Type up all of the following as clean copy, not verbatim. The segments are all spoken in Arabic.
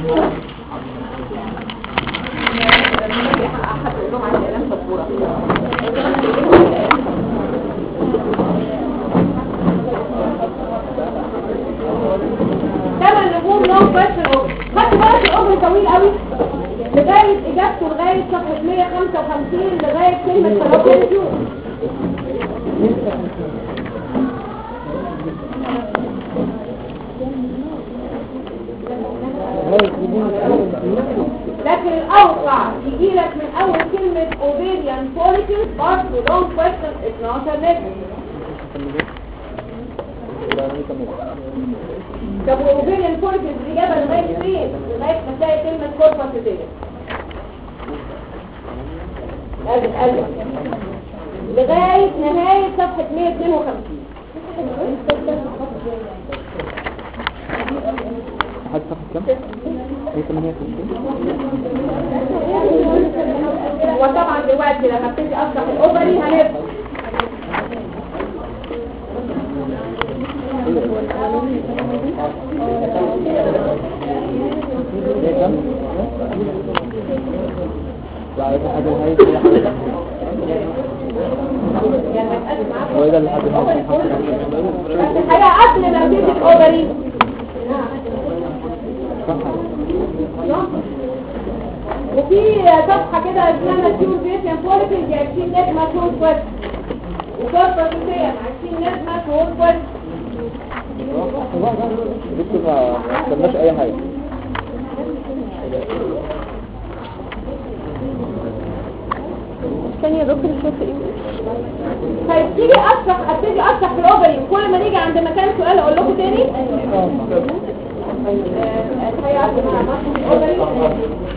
ثمان نجوم لون كويشن اوفر. خدت بالك الاوفر طويل قوي لغايه اجابته لغايه صفحه 155 لغايه كلمه فالوبينتيو. لكن الاوقع يجي لك من اول كلمه اوفيريان فوليكلز برضه لون كويشن 12 نجم. طب واوفيريان فوليكلز الاجابه لغايه فين؟ لغايه ما تلاقي كلمه كورباسيتيه. لغايه نهايه صفحه 152. لحد صفحة كام؟ 158. وطبعا دلوقتي لما ابتدي افتح الاوفري هنبقى وإذا لحد الحقيقة قبل ما ابتدي الاوفري وفي صفحة كده اسمها تيور فيشن فوليكلز 20 نجمة فول كويست وكوربا سوسيا 20 نجمة فول كويست. دكتور ما استناش اي حاجة. ثانية يا دكتور شوف ايه. طيب تيجي ابتدي اشرح في الاوفري وكل ما نيجي عند مكان سؤال اقول لكم تاني. الحقيقة قبل ما اشرح في الاوفري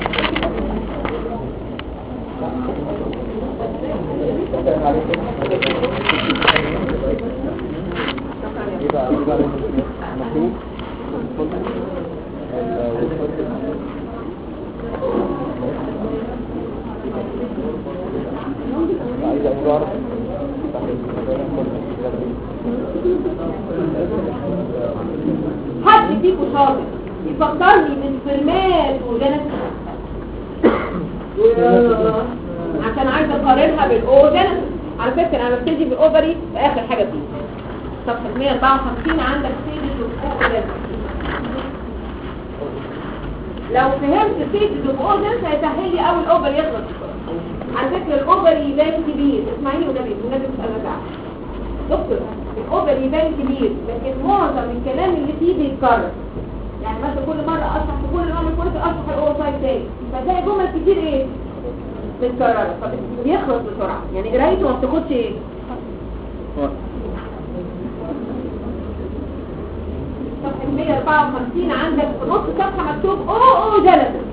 حد فيكم شاطر يفكرني بالفيلمات وجنس عشان عايزه اقارنها بالاوجنس. على فكره انا ببتدي بالاوفري في اخر حاجه فيه صفحه 154 عندك ستيجز اوف. لو فهمت ستيجز اوف اوجنس هيسهل لي قوي الاوفر يخلص. على فكره الاوفر يبان كبير، اسمعيني والنبي تسال بقى دكتور الاوفر يبان كبير لكن معظم الكلام اللي فيه بيتكرر. يعني مثلا كل مره اشرح في كل نوع من كورس اشرح الاوفر تاني فتلاقي جمل كتير ايه متكرره فبيخلص بسرعه. يعني قرايته ما بتاخدش ايه صفحه 154 عندك في نص صفحه مكتوب او جينيسيس.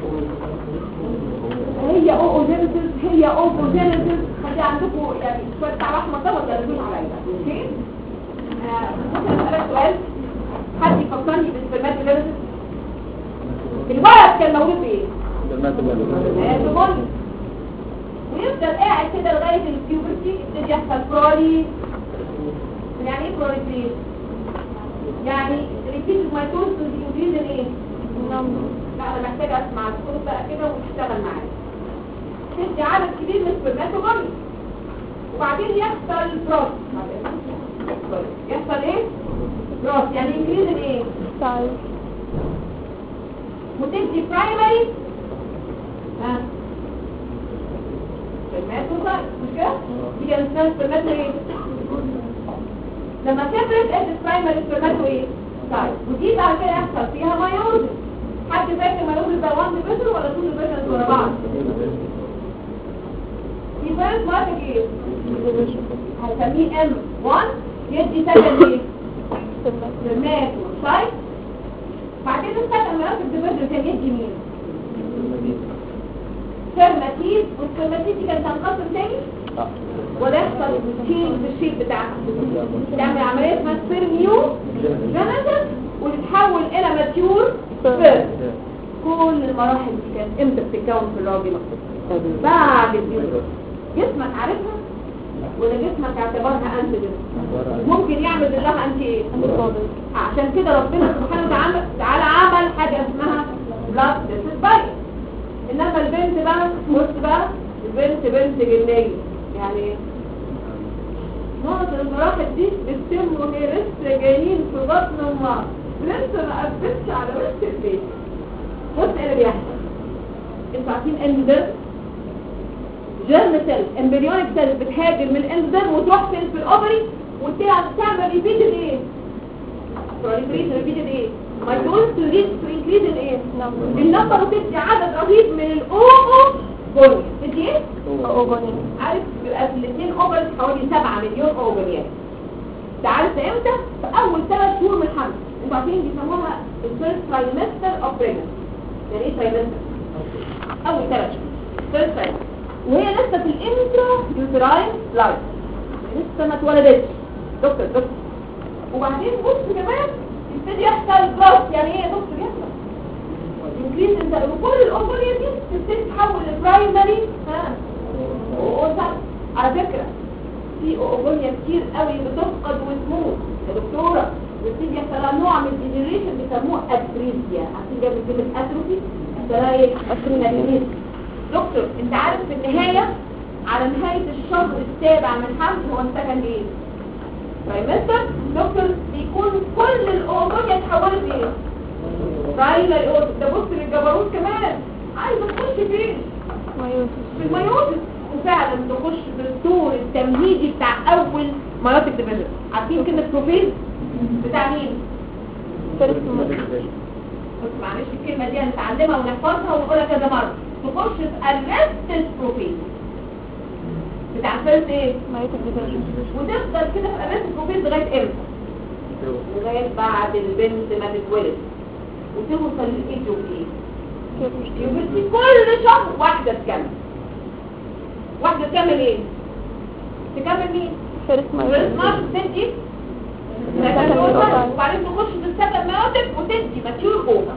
هي او جينيسيس هي او جينيسيس فدي عندكم يعني شويه تعرفوا مطلوب تدرسون عليها. اوكي ممكن اسالك سؤال؟ حد يفكرني بالفيلمات جينيسيس؟ الولد كان مولود بايه؟ بالمات ويفضل قاعد كده لغايه البيوبرتي يبتدي يحصل برولي. يعني ايه برولي؟ يعني ريبيت مايتوز ديفيوجن ايه؟ لا انا محتاجه اسمع الصوت بقى كده ونشتغل معاه. تدي عدد كبير من السبرماتوجوني وبعدين يحصل بروس. يحصل ايه؟ بروس يعني انكريز ايه؟ سايز وتدي برايمري سبرماتوجوني مش كده؟ دي كانت اسمها سبرماتو ايه؟ لما كبرت ادت برايمري سبرماتو ايه؟ سايز ودي بعد كده يحصل فيها مايوزس. حد فاكر مايوزس ده 1 ديفيجن ولا 2 ديفيجن ورا بعض؟ يبقى اسمها ايه؟ هنسميه M1 يدي سكن ايه؟ سبرماتو سايز. بعدين السكن ميراث الديفيجن كان يدي مين؟ سبرماتيد والسبرماتيد دي كانت هتنقسم تاني؟ وده يحصل تشينج في الشيب بتاعها تعمل عملية اسمها سبرميو جينيسيس وتتحول الى ماتيور سبرم. كل المراحل دي كانت امتى بتتكون في الراجل؟ بعد البيوت. جسمك عارفها ولا جسمك اعتبرها انت جسم ممكن يعمل لها انت ايه؟ عشان كده ربنا سبحانه وتعالى عمل حاجه اسمها بلاد this is باين. انما البنت بقى بص بقى البنت بنت جنيه يعني ايه؟ معظم المراحل دي بتتم وهي لسه جايين في بطن امها لسه ما قفلتش على وش البيت. بص ايه اللي بيحصل؟ انتوا عارفين ان ده جيرم سيل امبريونيك سيل بتهاجم من الاندوزيرم وتروح فين في الاوفري وتعمل ريبيتد ايه؟ بروليفريشن ريبيتد ايه؟ مايتوز تريد تو انكريز الايه؟ النمبر وتدي عدد رهيب من الاوفونيا. تدي ايه؟ اوفونيا. عارف بيبقى في الاثنين اوفرز حوالي 7 مليون اوفونيا. ده عارف امتى؟ في اول 3 شهور من الحمل. انتوا عارفين بيسموها الفيرست ترايمستر اوف بريجنسي. يعني ايه ترايمستر؟ اول 3 شهور فيرست ترايمستر وهي لسه في الانترا يوتراين لايف لسه ما اتولدتش. دكتور وبعدين بص كمان يبتدي يحصل بلس. يعني ايه يا دكتور يحصل؟ انكريز انت كل الاوفريا دي تبتدي تتحول لبرايمري على فكره في اوفريا كتير قوي بتفقد وتموت يا دكتوره وتيجي يحصل نوع من الديجنريشن بيسموه اتريزيا. عارفين جايب كلمه اتروفي؟ تلاقي اتريزيا. دكتور انت عارف في النهايه على نهايه الشهر السابع من الحمل هو السكند ايه؟ ترايمستر. دكتور بيكون كل الاوفريا اتحولت لايه؟ برايمري اوت. ده بص للجبروت كمان عايزه تخش فين؟ في الميوسس. وفعلا تخش في الدور التمهيدي بتاع اول مايوتيك ديفيجن. عارفين كلمه بروفيل بتاع مين؟ بس معلش الكلمه دي هنتعلمها ونحفظها ونقولها كذا مره. تخش في الريستس بروفيل بتاع فيرست ايه؟ مايوتيك ديفيجن. وتفضل كده في الريستس بروفيل لغايه امتى؟ لغايه بعد البنت ما تتولد وتوصل للايج اوف ايه؟ يبقى كل شهر واحده تكمل. واحده تكمل ايه؟ تكمل مين؟ فيرست مايوتيك تدي وبعدين تخش في السكند مايوتيك وتدي ماتيور اوفر.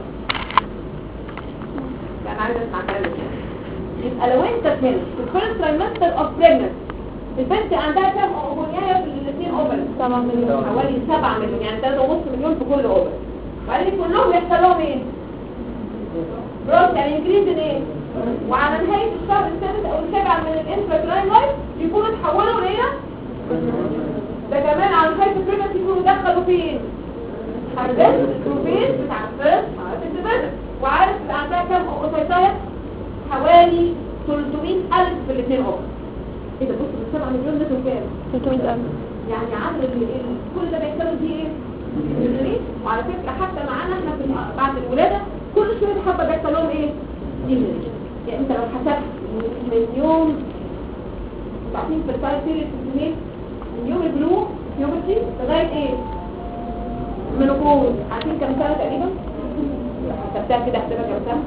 انا عايزه اسمع كلامك. يبقى لو انت فهمت في الفيرست ترايمستر اوف بريجنسي البنت عندها كام اوفريا في الاثنين اوفر؟ 7 مليون. حوالي 7 مليون يعني 3.5 مليون في كل اوفر. وبعدين كلهم يحصل لهم ايه؟ بروس يعني انكريز ايه؟ وعلى نهايه الشهر السادس او السابع من الانتراكراين لايف يكونوا اتحولوا لايه؟ ده كمان على نهايه البريجنسي يكونوا دخلوا فين؟ الريست بروفيل بتاع الفيرست مايوتيك. وعارف اللي عندها كام اوسايتايا؟ حوالي 300,000 في الاثنين اوفر. ايه ده بص ال 7 مليون دول كام؟ 300,000. يعني عدد كل ده بيحصلوا فيه ايه؟ وعلى فكره حتى معانا احنا في بعد الولاده كل شويه حبه بيحصل لهم ايه؟ ديجنريشن. يعني انت لو حسبت من يوم بعدين في الفايل سيريس من يوم البلو بيوبرتي لغايه ايه؟ المينوبوز. عارفين كام سنه تقريبا؟ حسبتها كده احسبها كام سنه؟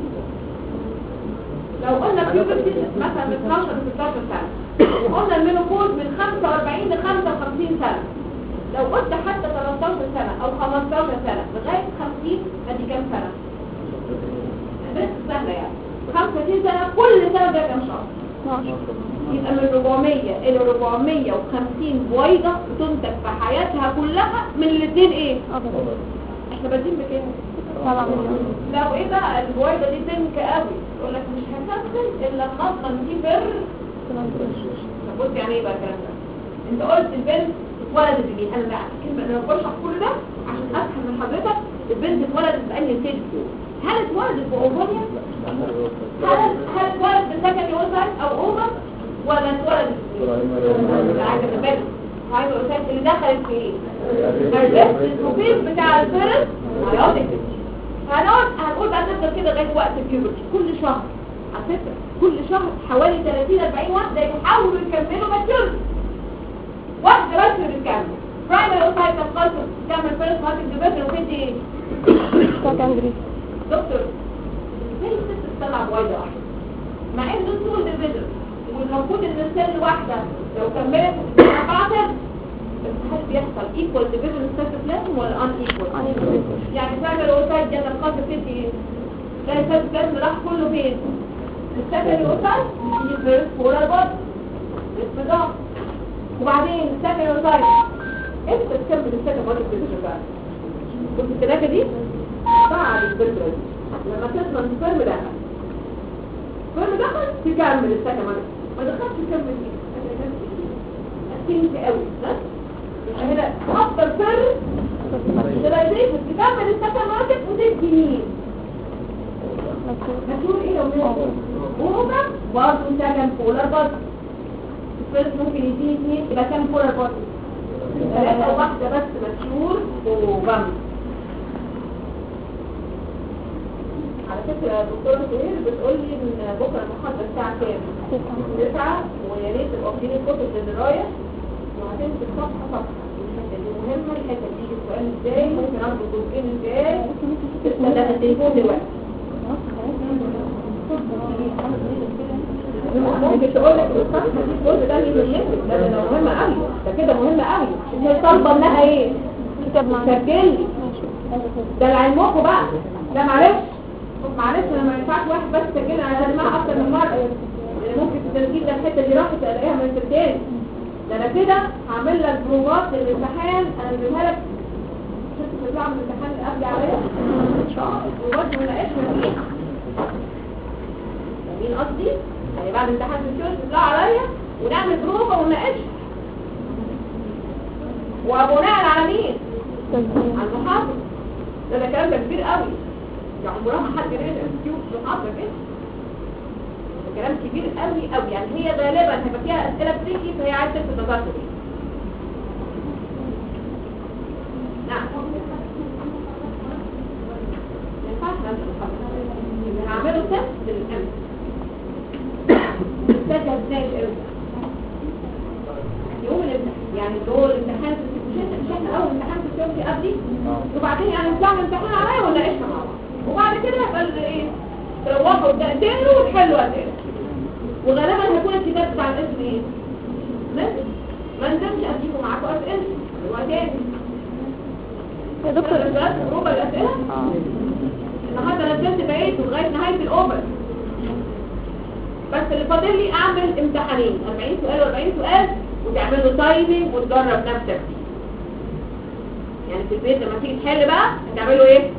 لو قلنا بيوبرتي مثلا من 12 ل 16 سنه وقلنا المينوبوز من 45 ل 55 سنه. لو قلت حتى 13 سنه او 15 سنه لغايه 50 ادي كام سنه؟ بس سهله يعني 35 سنه كل سنه ده كام شهر؟ 12. يبقى من 400 الى 450 بويضه بتنتج في حياتها كلها من الاثنين ايه؟ احنا بادئين بكام؟ 7 مليون. لو ايه بقى البويضه دي تنك قوي يقول لك مش هتنزل الا لما اصلا دي طب بص يعني ايه بقى الكلام ده؟ انت قلت البنت اتولدت بمين؟ انا بقى كلمه انا بشرح كل ده عشان افهم من حضرتك البنت اتولدت بأنهي ستيج فيه. هل اتولدت باوفريا؟ هل اتولدت بسكندري اوفر او اوفر ولا اتولدت عايزه الاساس اللي دخلت في ايه؟ البروفيل بتاع الفيرست مايوتيك. هنقول بقى نفضل كده لغايه وقت البيوبرتي كل شهر. على فكره كل شهر حوالي 30-40 واحده يحاولوا يكملوا ماتيوريتي. واحده بس اللي بتكمل برايمري اوسايت خالص بتكمل فيرست مايوتيك ديفيجن وبتدي ايه؟ سكندري. دكتور ازاي الست تطلع بويضه واحده مع ان دول طول ديفيجن والمفروض ان السن واحده لو كملت 4 سنين بس هل بيحصل ايكوال ديفيجن سيتوبلازم ولا ان ايكوال؟ يعني برايمري اوسايت دي الخاصه بتدي ايه؟ تلاقي السيتوبلازم راح كله فين؟ السكندري اوسايت دي فيرست بولار بودي اسم ده. وبعدين السكندري اوسايت امتى تكمل السكندري بودي ديفيجن بقى؟ بص الثلاثه دي بعد البلبل لما تدخل السبرم دخل السبرم دخل تكمل السكن ما دخلش تكمل ايه أكيد قوي ها يبقى هنا افضل سر تلاقيه تكمل السكن ماركت وتدي مين هتقول ايه لو وهو برضه سكن بولر برضه الفيرست ممكن يديني 2 يبقى كام بولر برضه 3 واحده بس مشهور وبم. على فكره الدكتوره سهير بتقول لي ان بكره المحاضره الساعه كام 9 ويا ريت تبقوا واخدين الكتب للدرايه وهتمسك صفحه صفحه. الحته دي مهمه، الحته دي السؤال ازاي ممكن اربط الجزئين ازاي تستخدم التليفون دلوقتي. ممكن تقول لك الكتب ده اللي ده مهمه قوي، ده كده مهمه قوي. انت طالبه منها ايه؟ سجل ده لعلمكم بقى، ده معلش انا ما ينفعش واحد بس سجلها، انا لازمها اكتر من مره لان ممكن التسجيل ده الحته دي راحت الاقيها من التاني. ده انا كده هعمل لك بروفات للامتحان انزلها لك عشان تطلع من الامتحان اللي قبل عليا ان شاء الله. البروفات ما ناقشها فيه مين قصدي يعني بعد امتحان الشغل تطلع عليا ونعمل بروفه ونناقشها وبناء على مين؟ على المحاضره. ده كلام ده كبير قوي، يعني عمرها ما حد يقدر يكتب في المحاضره كده. ده كلام كبير قوي قوي، يعني هي غالبا هيبقى فيها اسئله بتيجي فهي عايزه تلفت نظرك ليه. نعم ما ينفعش نعمل المحاضره، هنعمله تست للامن تسجل ازاي يوم الامتحان، يعني دول الامتحان مش احنا اول امتحان في الشغل قبلي وبعدين يعني نطلع الامتحان عليا ولا ايش مع بعض وبعد كده يبقى ايه تروحوا تقدروا وتحلوا اسئله وغالبا هيكون الكتاب بتاع الاسم ايه ما نزلش اديكم معاكم اسئله وتاني يا دكتور بس روبا الاسئله النهارده نزلت بقيت لغايه نهايه الاوبر، بس اللي فاضل لي اعمل امتحانين 40 سؤال و40 سؤال وتعملوا تايمنج وتجرب نفسك فيه. يعني في البيت لما تيجي تحل بقى هتعملوا ايه؟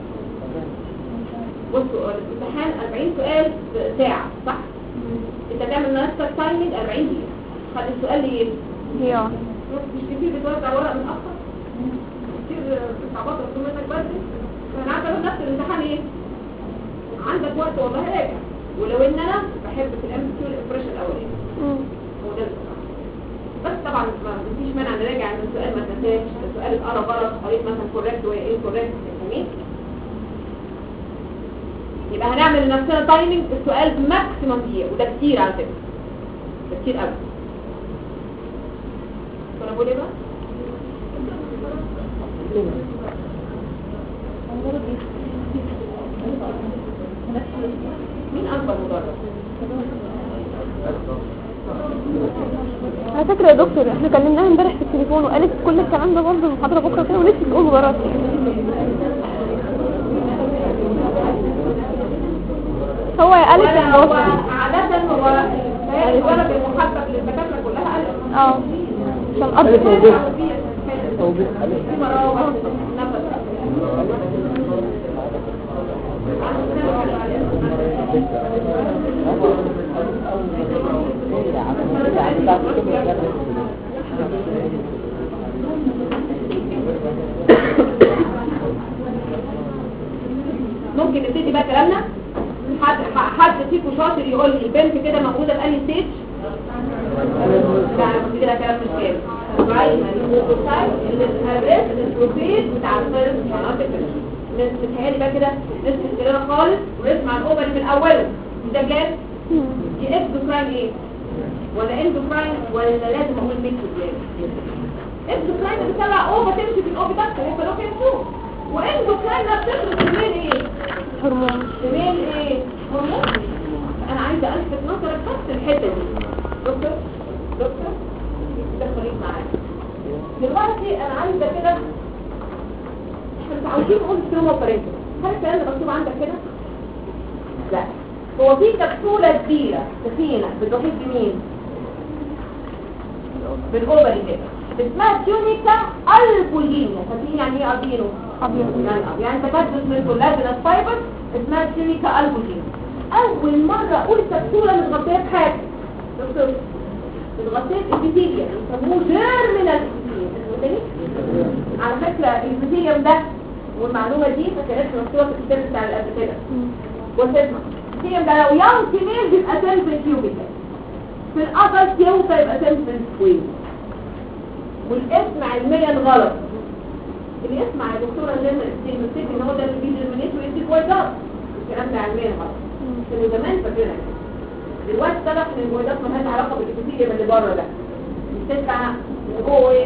بصوا الامتحان 40 سؤال في ساعه صح؟ انت تعمل نفسك تايمنج 40 دقيقه. خد السؤال ايه؟ مش كتير بتوزع ورق متاخر كتير بتعبط منك بدري. فانا عارفه نفس الامتحان ايه؟ عندك وقت والله راجع. ولو ان انا بحب في الام كيو الامبريشن الاولاني هو ده بس طبعا ما فيش مانع نراجع ان السؤال ما تنساش السؤال اتقرا غلط قريت مثلا كوريكت ولا ايه كوريكت فاهمين. يبقى هنعمل لنفسنا تايمنج السؤال ماكسيمم دقيقه وده كتير على فكره ده كتير قوي. كنا بقول ايه بقى؟ مين اكبر مدرب؟ على فكرة يا دكتور احنا كلمناها امبارح في التليفون وقالت كل الكلام ده برضه المحاضرة بكرة كده ولسه تقول مجرد هو قالت هو عادة هو الولد المحبب للدكاترة كلها قالت عشان قبل ممكن نبتدي بقى كلامنا. حد فيكم شاطر يقول لي البنت كده موجوده في انهي ستيج؟ لا كده كلام مش كامل. البروسيس بتاع الفيروس مناطق متهيألي بقى كده نسمع كلامنا خالص ونسمع الاوبر من اوله. ده جاد دي اكزوكراين ايه؟ ولا اندوكراين ولا لازم اقول ميكس يعني؟ اكزوكراين بتطلع اوفا تمشي في الاوفا ده هو كانوا كده واندوكراين ده بتفرز الميل ايه؟ هرمون. الميل ايه؟ هرمون. انا عايزه الفت نظرك بس الحته دي. دكتور ده خليك معايا دلوقتي. انا عايزه كده احنا متعودين نقول ستروما بارينكل. هل الكلام ده مكتوب عندك كده؟ لا. هو في كبسولة كبيرة تخينة بتحيط بمين؟ بالأوبري كده اسمها تيونيكا البولينيا. فاكرين يعني ايه أبينو؟ يعني تكدس من كولاجينس فايبر اسمها سيليكا البوجين. اول مرة اقول كبسولة متغطية بحاجة دكتور، متغطية بإبيثيليوم يسموه جيرمينال إبيثيليوم. على فكرة الإبيثيليوم ده والمعلومة دي ما كانتش مكتوبة في الكتاب بتاع قبل كده. وتسمع الإبيثيليوم ده لو يوم كبير بيبقى سيلفن كيوبيكال، في الأدلت يوصل يبقى سيلفن سكوير. والاسم علميا غلط. اللي يسمع يا دكتورة جيرمينال إبيثيليوم يفتكر ان هو ده اللي بيجرمينيت ويدي كويسات. الكلام ده علميا غلط. كانوا زمان فاكرينها كده. دلوقتي طلع ان الكويسات مالهاش علاقة بالإبيثيليوم اللي بره ده. بتطلع اللي جوه ايه؟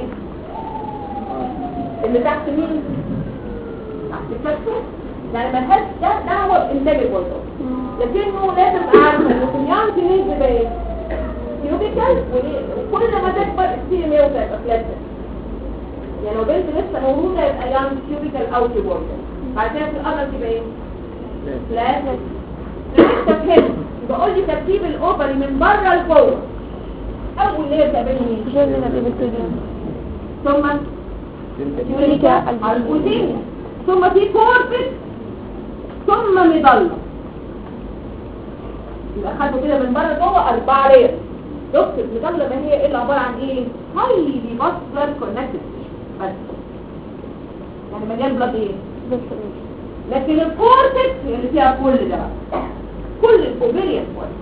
اللي تحت مين؟ تحت الكبسة. يعني ملهاش دعوة بإنتاج الكويسات. لكنه لازم اعرف ان الكميان تنين بباين كيوبيكال، وكل ما تكبر السيرم يوسع يبقى فلاتر. يعني لو بنت لسه مولودة يبقى يان كيوبيكال او كيوبوركال. بعد كده في الأمل تبقى ايه؟ فلاتر. نكتب هنا بقول لي ترتيب الأوفري من بره لجوه. أول ليه تقابلني مين؟ جيرمينال إبيثيليوم، ثم سيليكا البوجين، ثم في كورتكس، ثم مضلة. يبقى خدوا كده من بره جوه 4 لير. دكتور المضلة ما هي ايه اللي عبارة عن ايه؟ هايلي فاسكولار كونكتد بس، يعني مليان بلاد ايه؟ لكن الكورتكس هي اللي فيها كل ده بقى، كل الاوبيريان كورتكس.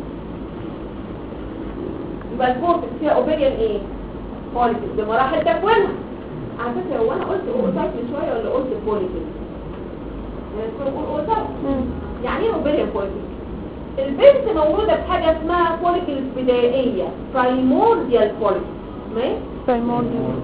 يبقى الكورتكس فيها اوبيريان ايه؟ كورتكس بمراحل تكوينها. على فكرة هو انا قلت اوتايت من شوية ولا قلت كورتكس؟ يعني تقول اوتايت. يعني ايه اوبيريان كورتكس؟ البنت مولودة بحاجة اسمها فوليكلز بدائية، برايمورديال فوليكلز. ماشي؟ برايمورديال.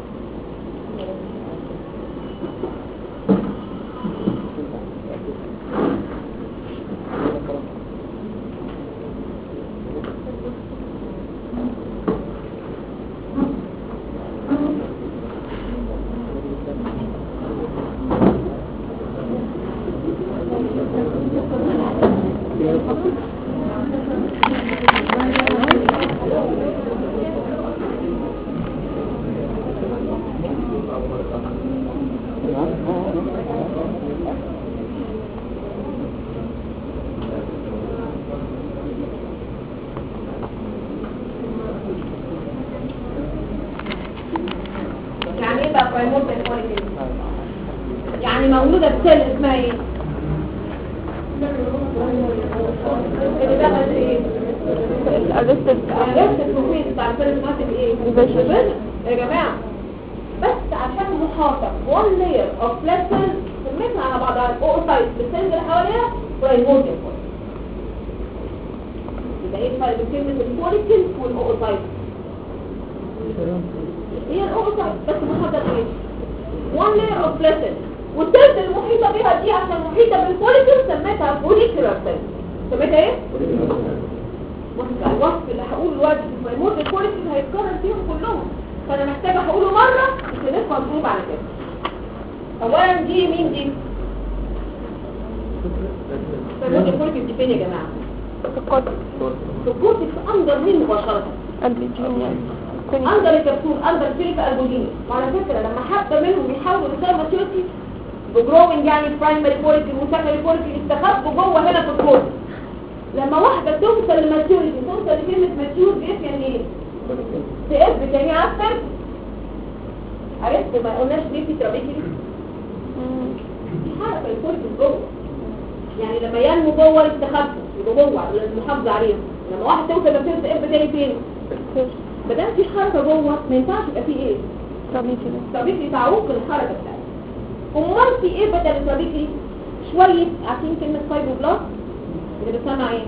يعني ايه بقى برايمورديال فوليكلز؟ يعني مولودة بسيل اسمها ايه؟ اللي دخلت ايه؟ الارستد الفوفيس بتاع الفيرماتيك ايه؟ Division. يا جماعة بس عشان محاطة one layer of flat cells سميتنا على بعضها الاوسايت بالسيلز اللي حواليها برايمورديال فوليكلز. يبقى ايه الفرق بين كلمة الفوليكلز والاوسايت؟ هي الاوسايت بس محاطة ايه؟ one layer of flat cells، والسيلز المحيطة بيها دي عشان محيطة بالفوليكلز سميتها فوليكولار سيلز. سميتها ايه؟ الوصف اللي هقوله دلوقتي في البرايمورديال فوليكلز هيتكرر فيهم كلهم، فانا محتاجه هقوله مره عشان نفهم مطلوب على كده. اولا دي مين دي؟ البرايمورديال فوليكلز دي فين يا جماعه؟ في الكورتكس اندر مين مباشره؟ البيجينيال اندر الكبسول، اندر سيليكا البوجين. وعلى فكره لما حبه منهم يحاولوا يوصلوا ماتيورتي بجروينج، يعني برايمري فوليكل وسكندري فوليكل يستخبوا جوه هنا في الكورتكس. لما واحدة توصل لماتيوريتي، توصل لكلمة ماتيور بيفهم ايه؟ تقف تاني عفر. عرفت ما قلناش ليه في ترابيكي؟ في حركة الكورتكس جوه، يعني لما ينمو جوه يستخبوا يبقوا جوه المحافظة عليهم. لما واحد توصل لماتيوريتي تقف تاني فين؟ مادام في حركة جوه ما ينفعش يبقى في ايه؟ ترابيكي تعوق الحركة بتاعتها. امال في ايه بدل الترابيكي؟ شوية عارفين كلمة فايبروبلاست اللي بتسمع ايه؟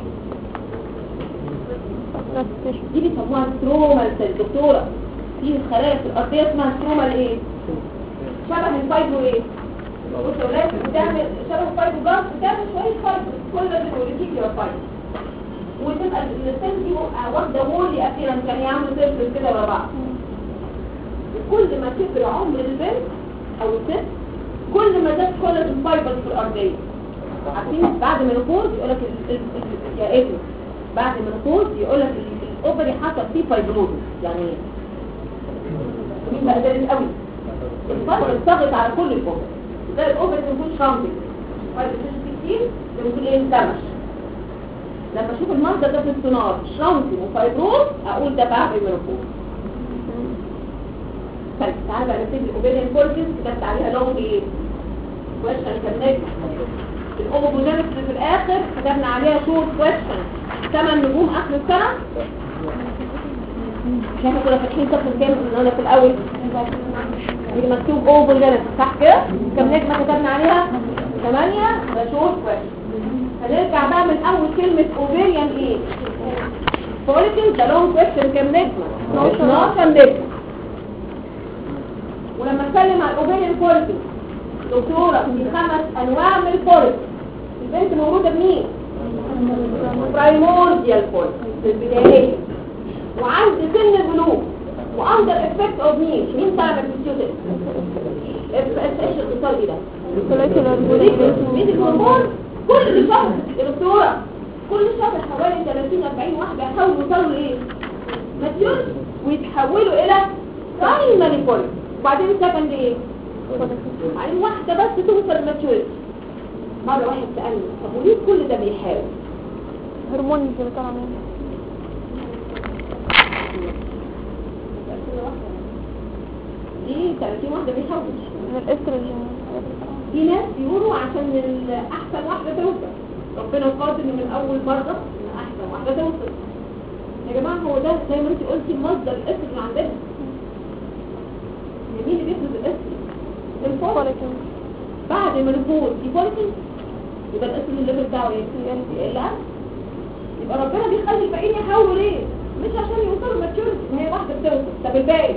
دي بيسموها سترومال سيل. دكتورة في خلايا في الارضيه اسمها سترومال ايه؟ شبه الفايبرو ايه؟ بص يا ولاد بتعمل شبه الفايبرو جاز، بتعمل شويه فايبر كل ده بيوريكيولار فايبر، وتبقى السيل دي واخده وولي ابيرنس، يعني يعملوا سيرفس كده ورا بعض. كل ما كبر عمر البنت او الست كل ما زاد كل الفايبر في الارضيه. عارفين بعد ما نقول يقول لك يا ابني بعد ما نقول يقول لك الاوفري حصل فيه فايبروز. يعني ايه؟ مين بقى ده قوي الفايبر ضغط على كل الاوفري، ده الاوفري بيكون شامبي فايبر كتير ممكن ايه ينكمش. لما اشوف المنظر ده في السونار شرانكي وفايبروز اقول ده بقى بالمنopause. طيب تعالى بقى نبتدي الاوبيريان كورتكس كتبت عليها لونج ايه؟ كويشن كملت. الاوبوجينيس في الاخر كتبنا عليها شورت كويشن 8 نجوم اخر السنه. مش احنا كنا فاتحين صف كام قلنا في الاول؟ دي مكتوب اوبوجينيس صح كده؟ كم نجمه كتبنا عليها؟ 8. ده شورت كويشن. هنرجع بقى من اول كلمه اوبيريان ايه؟ فوليكل ده لونج كويشن كم نجمه؟ 12 نجمه. ولما اتكلم عن الاوبيريان فوليكل دكتوره في 5 انواع من الفوليكل. البنت مولوده بمين؟ برايمورديال فوليكل في البدايه وعند سن البلوغ واندر افكت اوف مين تعمل بيستيوتس ايش الاتصال ده مين الهرمون كل شهر يا دكتوره كل شهر حوالي 30-40 واحده يحاولوا يوصلوا لايه ماتيور ويتحولوا الى برايمري فوليكل وبعدين سكند ايه يعني واحده بس توصل لماتيور. مره واحد سالني طب وليه كل ده بيحاول هرمون اللي طالع منه دي 30 واحدة بيحاولوا من الاستروجين. في ناس بيقولوا عشان احسن واحدة توصل ربنا قادر من اول مرة احسن واحدة توصل. يا جماعة هو ده زي ما انت قلتي مصدر الاستروجين عندنا. مين اللي بيفرز الاستروجين؟ الفوليكل. بعد ما نفوز دي فوليكل يبقى الاستروجين الليفل بتاعه ايه؟ يقل. يبقى ربنا بيخلي الباقيين يحاولوا ليه؟ مش عشان يوصلوا ماتيوريتي ما هي واحدة بتوصل. طب الباقي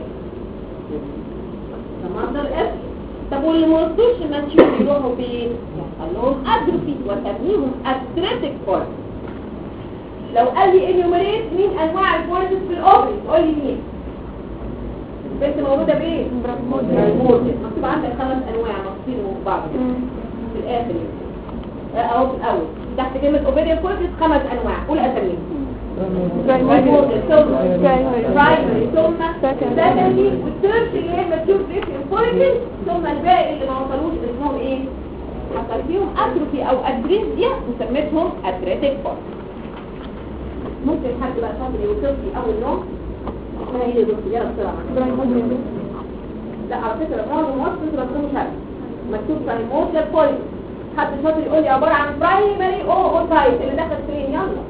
مصدر اسم. طب واللي ما وصلوش الماتيوريتي يروحوا فين؟ يحصل لهم اتروفي وتسميهم اتريتيك فوليكل. لو قال لي انيوميريت مين انواع الفوليكل في الاوفري قول لي مين؟ البنت مولوده بايه؟ برايمورديال. مكتوب عندك 5 انواع مقصين وفي بعض في الاخر اهو في الاول تحت كلمه اوفريان فوليكل 5 انواع قول اساميهم. برايمورديال ثم برايمري ثم سكندري والثيرد اللي هي ماتيور فوليكل ثم الباقي اللي ما وصلوش اسمهم ايه؟ حصل فيهم اتروفي او اتريزيا وسميتهم اتريتيك فوليكل. ممكن حد بقى شاطر يوصف لي اول نوع اسمها ايه يا دكتور؟ يلا بسرعه. برايمورديال. لا على فكره معظم وصف رقم مش عارف مكتوب برايمورديال فوليكل. حد شاطر يقول لي عباره عن برايمري او تايب اللي دخل فين؟ يلا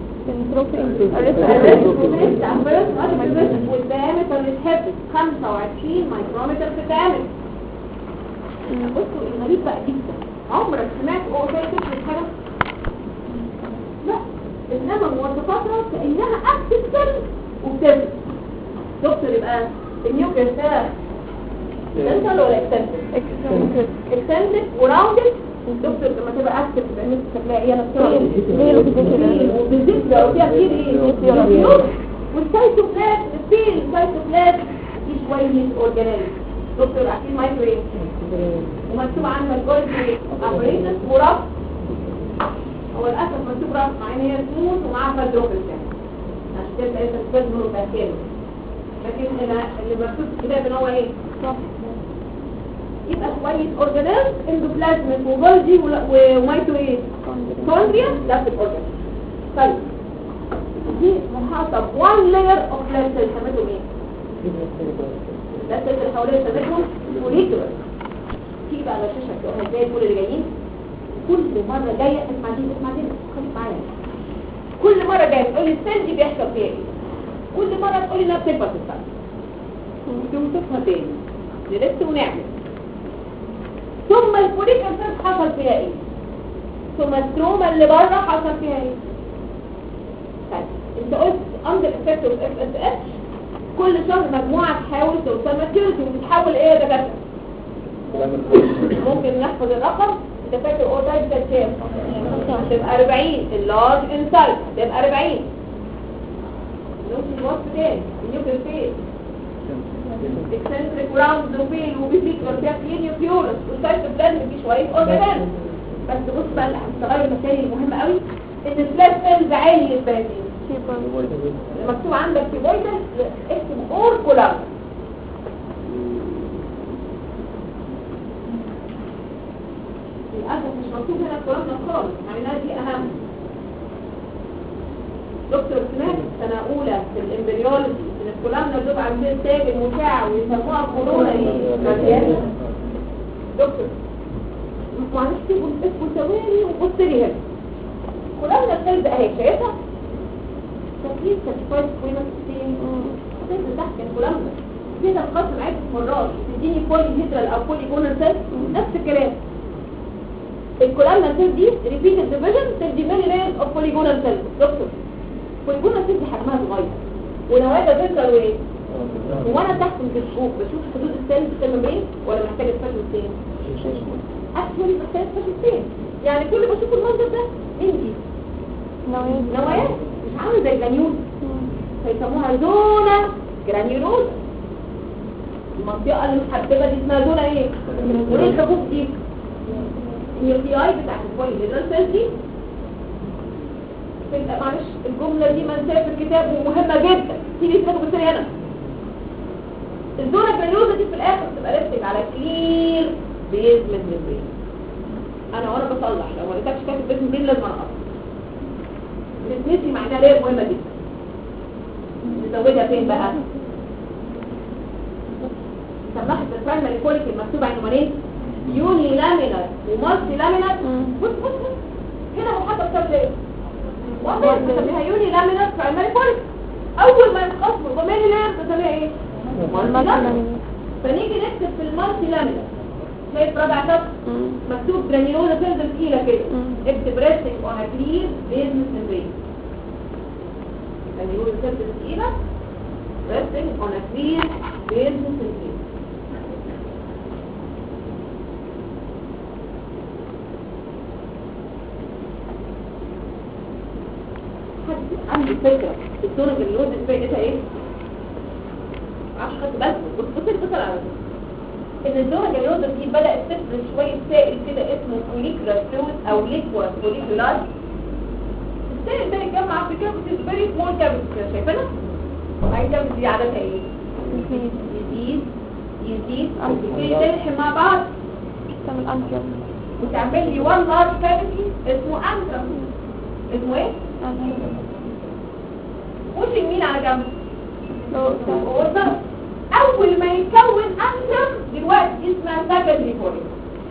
والديامتر اللي تحب 25 مايكرومتر في الديامتر. بصوا الغريب بقى جدا عمرك سمعت اوتاي تفرق حاجه؟ لا انما مواصفاتها كانها اكتف سيل وبتفرق. دكتور يبقى النيوكليس ده سنترال ولا اكستنسيف وراوندد؟ دكتور لما تبقى اكتف يبقى الناس شكلها ايه؟ انا بسرعه وبالذات لو فيها كتير ايه؟ والسايتوبلازم السيل السايتوبلازم في شويه اورجانيل. دكتور اكيد مايكرو ايه؟ ومكتوب عنها الجولد ابريتس ورف. هو للاسف مكتوب رف مع ان هي سموث ومعاها فالدروبل كمان عشان تبقى انت تفهم ده كامل. لكن اللي مكتوب في الكتاب ان هو ايه؟ صح. يبقى شويه اورجانيل اندوبلازميك وجولجي ومايتو ايه؟ كوندريا ده في الاورجانيل. طيب دي محاطه بوان لاير اوف بلاد سيل سميتهم ايه؟ بلاد سيل اللي حواليها سميتهم فوليكولر. تيجي بقى على الشاشه تقولها ازاي كل اللي جايين كل مره جايه اسمع دي خليك معايا. كل مره جايه تقول لي السيل دي بيحصل فيها ايه؟ كل مره تقول لي انها بتكبر في السن وتوصفها تاني نلف ونعمل. ثم الفوليكولر حصل فيها ايه؟ ثم الستروما اللي بره حصل فيها ايه؟ طيب انت قلت اندر افكت اوف اف اس اتش كل شهر مجموعه تحاول توصل ماتيوريتي وبتحاول ايه يا دكاتره؟ ممكن نحفظ الرقم. انت فاكر او تايب ده كام؟ هتبقى 40 اللارج انسايد هتبقى 40 نوصل الوصف تاني النيوكليس فين؟ اكسنتريك وراوند وفيل وبيفيكولر فيها كلين نيوكليولس والسايتوبلازم فيه شويه اورجانيل. بس بص بقى التغير المثالي المهم قوي ان الفلاش سيلز عالي البنزين مكتوب عندك في بويدر اسم اوركولار. للاسف مش مكتوب هنا الكلام ده خالص، عملناها دي اهم. دكتور سمعت سنه اولى في الامبريولوجي ان الكلام ده بيبقى عندنا ساجن مشع ويسموها كورونا ايه؟ دكتور معلش تيجوا اسمه ثواني وبص لي هنا. كلام ده السيل ده اهي شايفها؟ تكليف ساتيفايد كوينة ستين السيل تحت الكلام ده كده القسم عدة مرات تديني بولي هيدرال او بولي جونال سيل نفس الكلام. الكلام ده السيل دي ريبيتد ديفيجن تدي ماني ريز اوف بولي جونال سيل. دكتور بولي جونال سيل دي حجمها صغير ونوادة فيزرال وايه؟ وانا تحت الميكروسكوب بشوف حدود السيل في الممبرين ولا محتاجة سبيشال سين؟ اكشولي محتاجة سبيشال سين. يعني كل ما اشوف المنظر ده انتي نوايا مش عامل زي الجنيون فيسموها زونة جرانيولوزا. المنطقة المحببة دي اسمها زونة ايه؟ وايه الحبوب دي؟ النيوكلياي بتاعت البولي هيدرال سيل دي. معلش الجملة دي منساها في الكتاب ومهمة جدا تيجي تكتبوا بالسري هنا. الزونة جرانيولوزا دي في الاخر بتبقى لابسك على كلير بيزمنت ممبرين. انا وانا بصلح لو ما لقيتكش كاتب بيزمنت ممبرين لازم انقص. نسمي معناها ليه مهمة جدا. نزودها فين بقى؟ سماحة البرايمري كوليك المكتوب عنوانين يوني لامينر ومالتي لامينر. بص بص بص هنا محطة كتاب واحد بسميها يوني لامينر برايمري كوليك. اول ما ينقسموا ضماني ليه بسميها ايه؟ مالتي لامينر. فنيجي نكتب في المالتي لامينر شايف رابع سطر مكتوب جرانيولوزا سيلز ثقيلة كده اكتب ريستنج اون ا كلير بيزمنت ممبرين. جرانيولوزا سيلز ثقيلة resting on a clear basement membrane. عندي فكرة الدورة الجلود فايدتها ايه؟ معرفش خدت بالك بصي الفكرة على ان الدورة الجلود دي بدأت تفرز شوية سائل كده اسمه فوليكولار فلويد او ليكويد فوليكولار. السائل ده يتجمع في كابسول فيري سمول كابسول شايفينها؟ هاي الكابسول دي عادتها ايه؟ يزيد تلحم مع بعض تعمل انترم وتعمل لي وان لارج كافيتي اسمه انترم. اسمه ايه؟ وش يمين على جنب وصل. اول ما يكون انترم دلوقتي اسمها سكندري فوليك.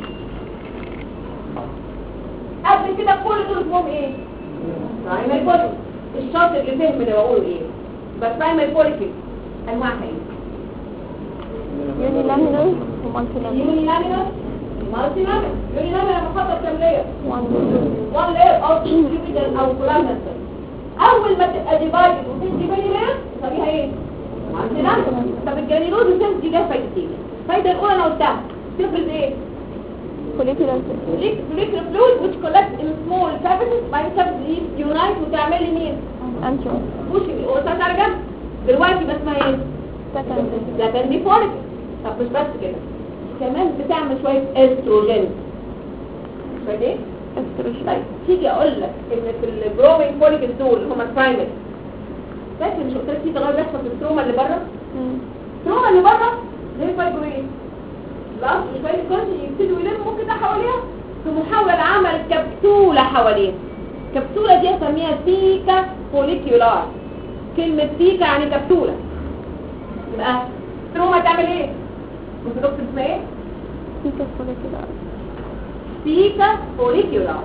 قبل كده كل دول اسمهم ايه؟ برايمري فوليك. الشاطر اللي فهم اللي بقوله ايه؟ بس برايمري فوليك انواعها ايه؟ يوني لامينر ومالتي لامينر. يوني لامينر مالتي لامينر. يوني لامينر محطة كام لير؟ 1 لير او كيوبيتال او كولامنر. اول ما تبقى ديفايدد وتدي بين لير نسميها ايه؟ مالتي لامينر. طب الجرانيولوز سيلز دي لها فايدتين. الفايدة الاولى انا قلتها تفرز ايه؟ فوليكولار فلويد which collects in small cavities by cavities unite وتعمل لي مين؟ انترم بوشي وصلت على جنب. دلوقتي بس اسمها ايه؟ سكندري فوليك. طب مش بس كده كمان بتعمل شوية استروجين. شوية ايه؟ استروجين. طيب تيجي اقول لك ان في الجروينج فوليك دول هما البرايمري. لكن مش قلت لك في تغير بيحصل في الستروما اللي بره؟ الستروما اللي بره زي فايبرويد لاس وشوية كونتي يبتدوا يلموا كده حواليها في محاولة عمل كبسولة حواليها. الكبسولة دي اسميها سيكا فوليكيولار. كلمة سيكا يعني كبسولة. يبقى الستروما تعمل ايه؟ كنت دكتور اسمها ايه؟ سيكا فوليكولار. سيكا فوليكيولار.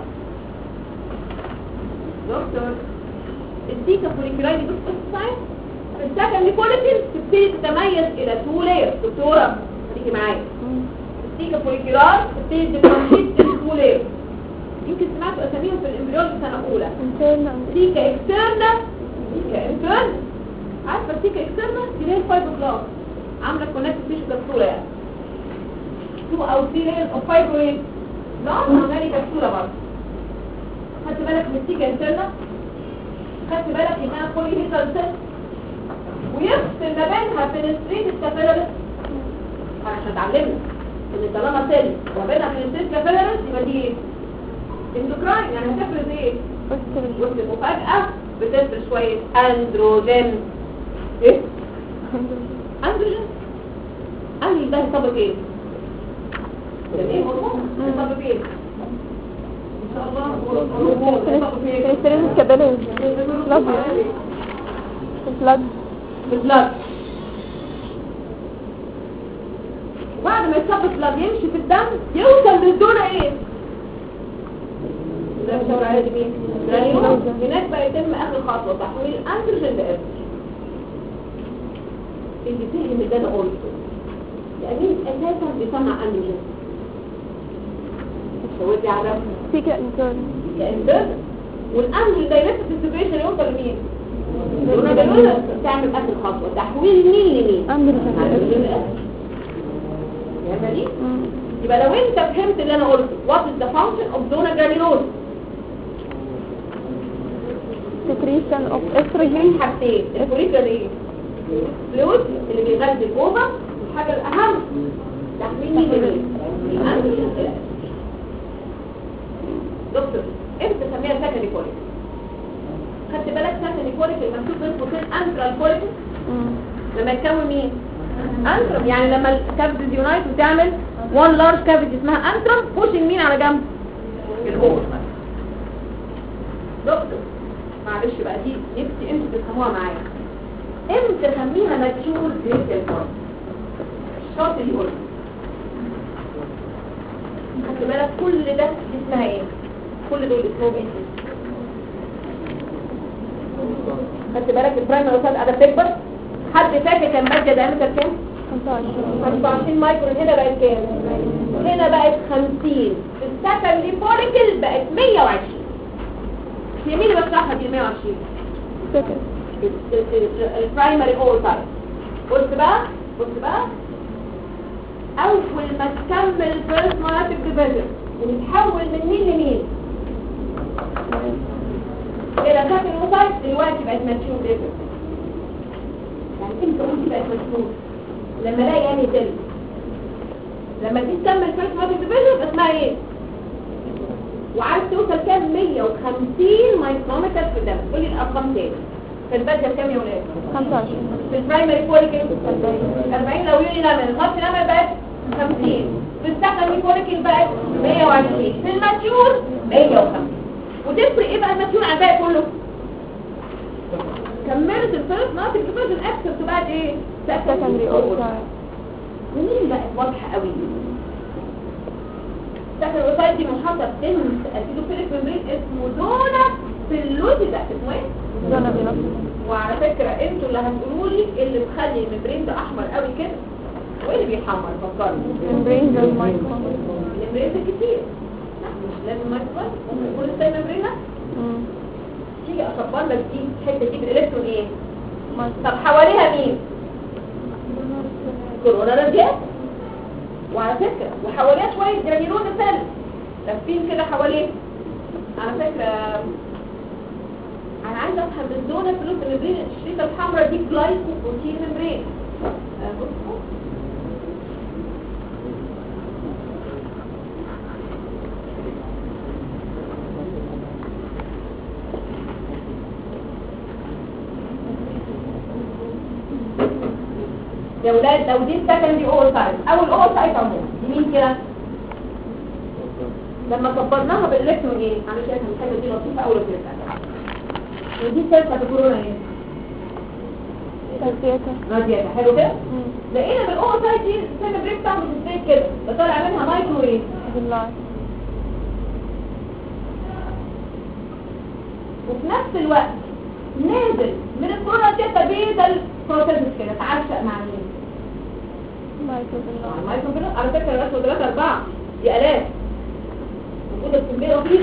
دكتور السيكا فوليكيولار دي بص معايا السكندري فوليكل تبتدي تتميز الى 2 لاير. دكتوره خليكي معايا. السيكا فوليكيولار تبتدي تتميز الى 2 لاير. يمكن سمعتوا اساميهم في الامبريولوجي سنه اولى. سيكا اكسترنا سيكا انترن. عارفه السيكا اكسترنا دي هي الفايبروبلاست عامله كونكت تيشو كبسوله يعني 2 او 3 لاير اوف فايبرويد لا عامله لي كبسوله برضه. خدت بالك من السيكا انترنا؟ خدت بالك انها بولي هيدرال سيل ويفصل ما بينها فينستريت كافيلاريس عشان اتعلمنا ان طالما سيل وما بينها فينستريت كافيلاريس يبقى دي ايه؟ اندوكراين يعني هتفرز ايه؟ وفجأة بتفرز شوية اندروجين. ايه؟ اندروجين اندروجين ده يطبق ايه؟ ده ايه هرمون؟ يطبق ايه؟ كريستالين كبالين بلاد بلاد بالبلاد. وبعد ما يتصب البلاد يمشي في الدم يوصل للزونة ايه؟ ده مش هقول عليها دي مين؟ جرانيولوز. هناك بقى يتم اخر خطوة تحويل اندروجين لإستروجين. اللي فهم ده انا قلته لأنين اساسا بيصنع اندروجين. شويتي على فيكا انترن كإنترن والاندروجين دايركت ديستريبيوشن يوصل لمين؟ الجرانيولوز. تعمل اخر خطوة تحويل مين لمين؟ اندروجين اندروجين لإستروجين. فاهمة؟ يبقى لو انت فهمت اللي انا قلته what is the function of zona granulosa؟ secretion of estrogen حاجتين الفوليكولار ايه؟ فلويد اللي بيغذي الاوفر. والحاجة الاهم تحويل مين لمين؟ الاندروجين الى دكتور امتى تسميها سكندري كوليك؟ خدت بالك سكندري كوليك المكتوب بين قوسين انترال كوليك لما يتكون مين؟ انترم. يعني لما الكافيتيز يونايت وتعمل وان لارج كافيتي اسمها انترم بوشنج مين على جنب؟ الاوفر. دكتور معلش بقى دي نفسي انتوا تفهموها معايا. امتى اسميها ماتشور جريتال فورم؟ الشاطر يقول خدت بالك كل ده اسمها ايه؟ كل دول اسمهم ايه؟ خدت بالك البرايمري وصلت قاعده بتكبر. حد فاكر كان باديه دايمتر كام؟ 25 مايكرون. هنا بقت كام؟ هنا بقت 50. السكندري فوليكل بقت 120. هي مين اللي بشرحها دي 120؟ البرايمري اوفر. بص بقى اول ما تكمل فيرست مايوتيك ديفيجن ونتحول من مين لمين؟ الى سكندري اوفر. دلوقتي بقت ماتشور ديفيجن. يعني انت قلتي بقت ماتشور لما الاقي يعني تل لما تيجي تكمل فيرست مايوتيك ديفيجن اسمها ايه؟ وعايز توصل كام؟ 150 مايكرومتر في الدم. قولي الارقام تاني. في البادية كام يا ولاد؟ 25. في البرايمري فوليكل 40. لو يوني لامل الخط لامل بقت 50. في السكندري فوليكل بقت 120. في الماتيور 150. وتفرق ايه بقى الماتيور عن الباقي كله؟ كملت الفيرست مايوتيك ديفيجن اكسبت بقت ايه؟ سكندري اوفر. ومين بقت واضحة قوي؟ سكندري اوفر دي منحطة بسن اسيدوفيليك ممبرين اسمه زونا بيلوتيدا. اسمه ايه؟ زونا بيلوتيدا. وعلى فكرة انتوا اللي هتقولوا لي اللي مخلي الممبرين ده احمر قوي كده وايه اللي بيحمر؟ فكرني. ممبرين زي المايكرون. الممبرين ده كتير. لا مش لازم مايكرون. ممكن يكون ازاي ممبرين. تيجي اكبر لك دي الحته دي بالالكترون ايه؟ طب حواليها مين؟ كورونا راديات. وعلى فكرة وحواليها شوية جرانيولوز سيل لافين كده حواليه. على فكرة انا عايزه افهم الزونه فلوس الممبرين الشريطه الحمراء دي جلايكوبروتين ممبرين. بصوا يا ولاد لو دي السكندري اوسايت او الاوسايت عموما دي مين كده؟ لما كبرناها بالالكترون ايه؟ انا شايفه الحاجه دي لطيفه قوي كده. ودي سيلفة الكورونا ايه؟ رادياتا. حلو كده؟ لقينا بالاوسايت دي السيلفة بريك بتاعته ازاي كده؟ ده طالع منها مايكرو ايه؟ بالله. وفي نفس الوقت نازل من الكورونا رادياتا بيتا البروسيس كده تعشق مع مين؟ مايكرو بالله. المايكرو بالله. على فكرة الرسمة 3 4 دي آلاف موجودة في الكمبيوتر وفيه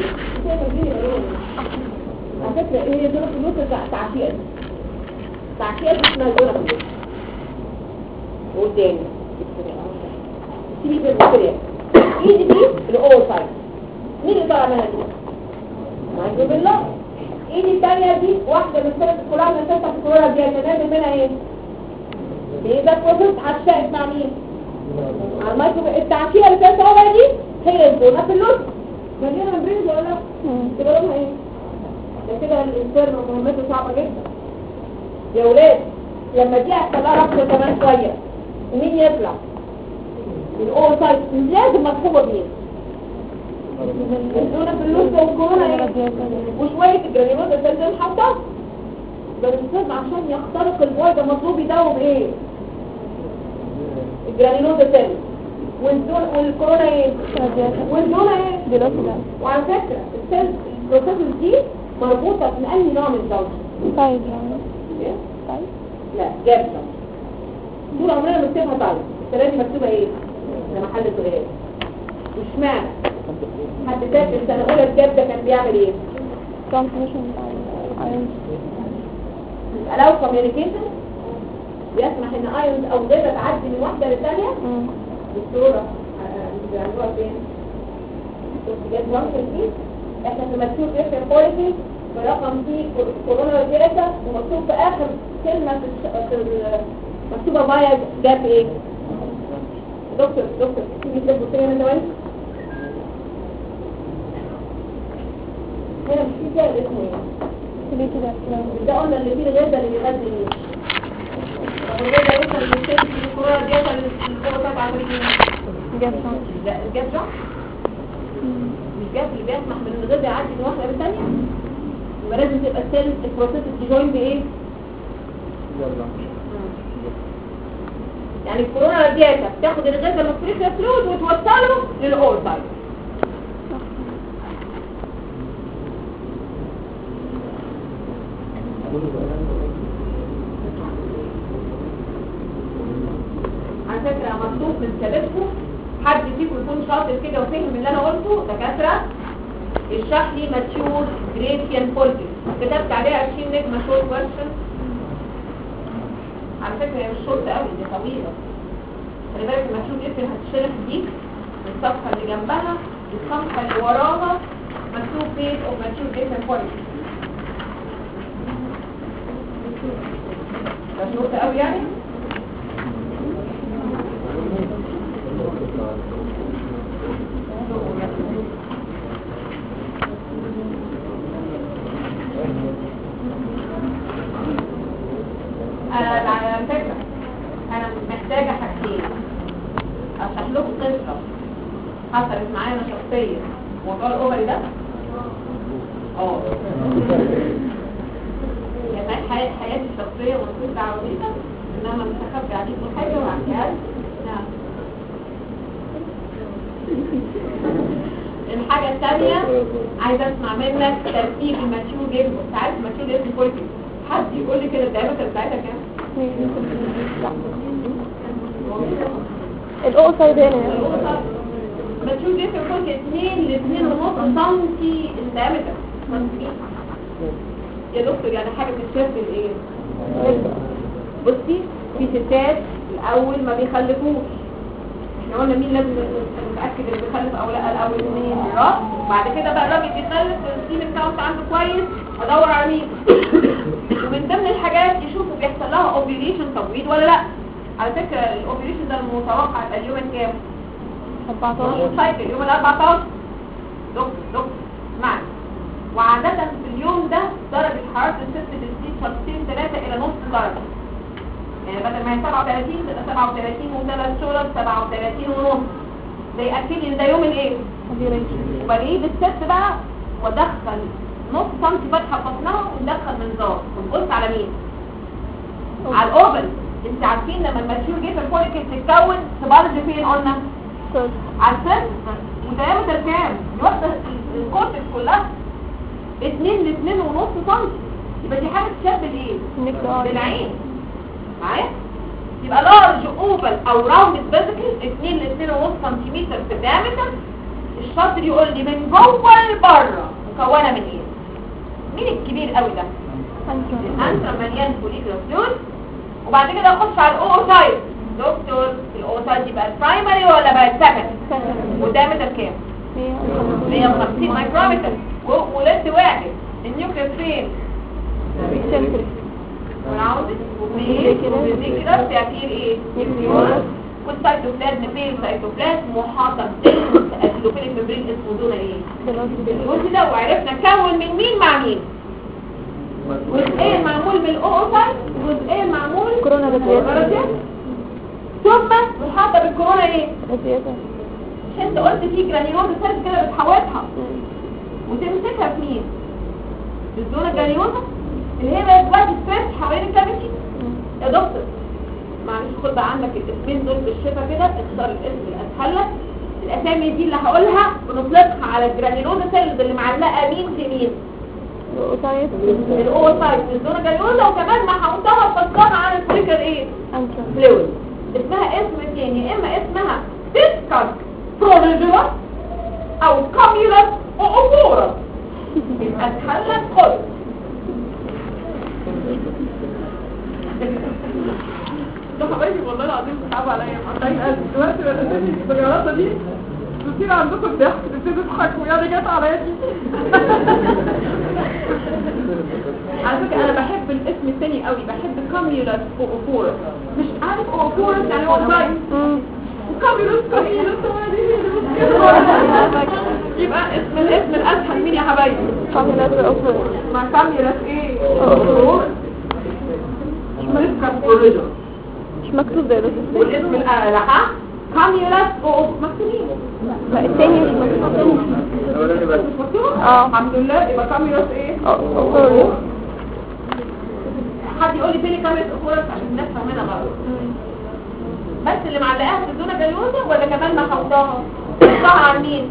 على فكرة ايه زورة فلوس تعشيقة دي تعشيقة دي اسمها زورة فلوس. والتاني سيبي بالمصرية ايدي دي الاوسايت. مين اللي طالع منها دي؟ مايكرو بالله. ايدي التانية دي واحدة من سنة الكورونا من سنة الكورونا دي هتنازل منها ايه؟ ايه ده بروسيس عشقت مع مين؟ مع المايكرو. التعشيقة اللي كانت طالعة دي هي الزونة فلوس. مليانة مبريز ولا لا؟ تبقى لونها ايه؟ كده الانسان مهمته صعبة جدا يا ولاد. لما دي احتلها ربطة كمان شوية ومين يطلع؟ الاوسايت لازم مصحوبة بيه الزونة في اللوز والكورونا ايه وشوية الجرانيولوز السلسل حتى بالنسبة عشان يخترق البويض المطلوب يداوم ايه الجرانيولوز السلسل والكورونا ايه والزونة ايه وعلى فكرة البروسيس دي مربوطة من أي نوع من الزوج طيب يعني طيب لا جاب طول عمرنا بنكتبها طيب السنة دي مكتوبة ايه ده محل سؤال مش معنى حد فاكر سنة أولى الجاب ده كان بيعمل ايه transmission ions allow communication بيسمح ان ايونز او غيرها تعدي من واحدة للثانية بالصورة بيعملوها فين شوف جاب وانكر دي احنا في مكتوب ريفر بوليسي برقم دي كورونا فيروس ومكتوب في اخر كلمة في مكتوبة بايا جاب ايه دكتور تيجي تلبس كده من دوالي هنا مش في سائل اسمه ايه ده قلنا اللي فيه الغذاء اللي بيغذي مين الغذاء يوصل للسيل في الكورونا دي يوصل للكورونا عن طريق مين لا الجبجة مش جاب اللي بيسمح من الغذاء يعدي من واحدة للثانية يبقى لازم تبقى السيل البروسيس تجوين بايه يعني الكورونا رادياتا بتاخد الغذاء المفريخ فلويد وتوصله للأورتايد على فكرة مطلوب من سابقكم حد فيكم يكون شاطر كده وفهم اللي انا قلته دكاترة اشرح لي ماتيور جريسيان فولكس كتبت عليها 20 نجمة شورت كويشن على فكرة هي مش شورت قوي دي طويلة خلي بالك الماتيور جريسيان هتشرح دي الصفحة اللي جنبها الصفحة اللي وراها مكتوب بيت او ماتيور جريسيان فولكس مش شورت قوي يعني على فكرة انا محتاجة حاجتين اشرح لكم قصة حصلت معايا انا شخصيا موضوع الاوفري ده يعني حياتي الشخصية ومسؤولة عوضية انما مش هخبي عليكم حاجة وعكاز نعم الحاجة الثانية عايزة اسمع منك ترتيب الماتيور جيم تعرف الماتيور جيم كويس حد يقول لي كده الدايمتر بتاعتها كام؟ الأوصل ده هنا الماتيور جيم كويس 2 ل 2.5 سنتي الدايمتر يا دكتور يعني حاجة بتتشاف بالايه؟ بصي في ستات الاول ما بيخلفوش احنا قلنا مين لازم نتاكد اللي بيخلف او لا الاول مين الراجل وبعد كده بقى الراجل بيخلف السيم كاونت عنده كويس ادور على مين ومن ضمن الحاجات يشوفوا بيحصل لها اوفيوليشن تبويض ولا لا على فكره الاوفيوليشن ده المتوقع يبقى اليوم الكام 14 سايكل اليوم ال 14 دكتور معنا وعاده في اليوم ده درجه حراره الست بتزيد شخصين 3 الى نص درجه يعني بدل ما هي 37 تبقى 37 و3 شهور 37 ونص ده يأكد ان ده يوم الايه وبجيب الست بقى وادخل نص سنتي فتحه بطنها وندخل منظار ونبص على مين على الاوفل انت عارفين لما الماتيور جه في الفوليكل تتكون تبرج فين قلنا على السن ودايمتر كام الوحده الكورتكس كلها 2 ل 2.5 سم يبقى دي حاجه تشبه بالايه بالعين معايا يبقى لارج اوفل او راوند فيزيكال 2 ل 2.5 سنتيمتر في الدايمتر الشاطر يقول لي من جوه لبره مكونه من ايه مين الكبير قوي ده الانترا مليان فوليكولار فلويد وبعد كده اخش على الاوسايد دكتور الاوسايد دي بقى برايمري ولا بقى سكندري والدايمتر كام 150 مايكرومتر ولسه واحد النيوكليس فين والعودة وبيزي كده بتأكير ايه نيوكليوس والسيتوبلازم فين السيتوبلازم محاطة بالأسلوفيليك ممبرين اسمه دون ايه الجزء ده وعرفنا كون من مين مع مين جزئين معمول بالاوسايد وجزئين معمول كورونا بكتيريا ثم محاطة بالكورونا ايه مش انت قلت في جرانيولوز سيلز كده بتحوطها وتمسكها في مين؟ في الزونه الجرانيولوزا اللي هي بقت دلوقتي ستريس حوالين الكافيتي. يا دكتور معلش خد بقى عندك الاسمين دول بالشفا كده، اختار الاسم الاسهل لك. الاسامي دي اللي هقولها بنطلقها على الجرانيولوزا سيلز اللي معلقه مين في مين؟ الاوسايت الزونه الجرانيولوزا، وكمان محوطها فصلها على السليكر ايه؟ فلويد. اسمها اسم تاني، يا اما اسمها تسكر بروليجولا او كاميولاس اوفورا. يبقى اتحلت خالص. ده حبايبي والله العظيم صعب عليا مقطعين قلبي دلوقتي ولا تاني البجارات دي بتصير عندكم الضحك بتبتدوا تضحكوا يعني جت عليا دي. على فكره انا بحب الاسم الثاني قوي، بحب كاميولاس اوفورا. مش عارف اوفورا يعني هو ازاي وكاميولاس يبقى الاسم الاسهل مين يا حبايبي؟ كاميولاس اوفورا. مع كاميولاس ايه؟ اوفورا. تسكر بروليجولا مش مكتوب زي ده والاسم الأعلى كاميولاس مكتوبين. لا التاني مش مكتوب. الحمد لله. يبقى كاميولاس ايه؟ حد يقول لي فين كاميولاس اوفورس عشان الناس فاهمينها غلط. بس اللي معلقاها في الزونه جلوزه ولا كمان محوطاها؟ محوطاها على مين؟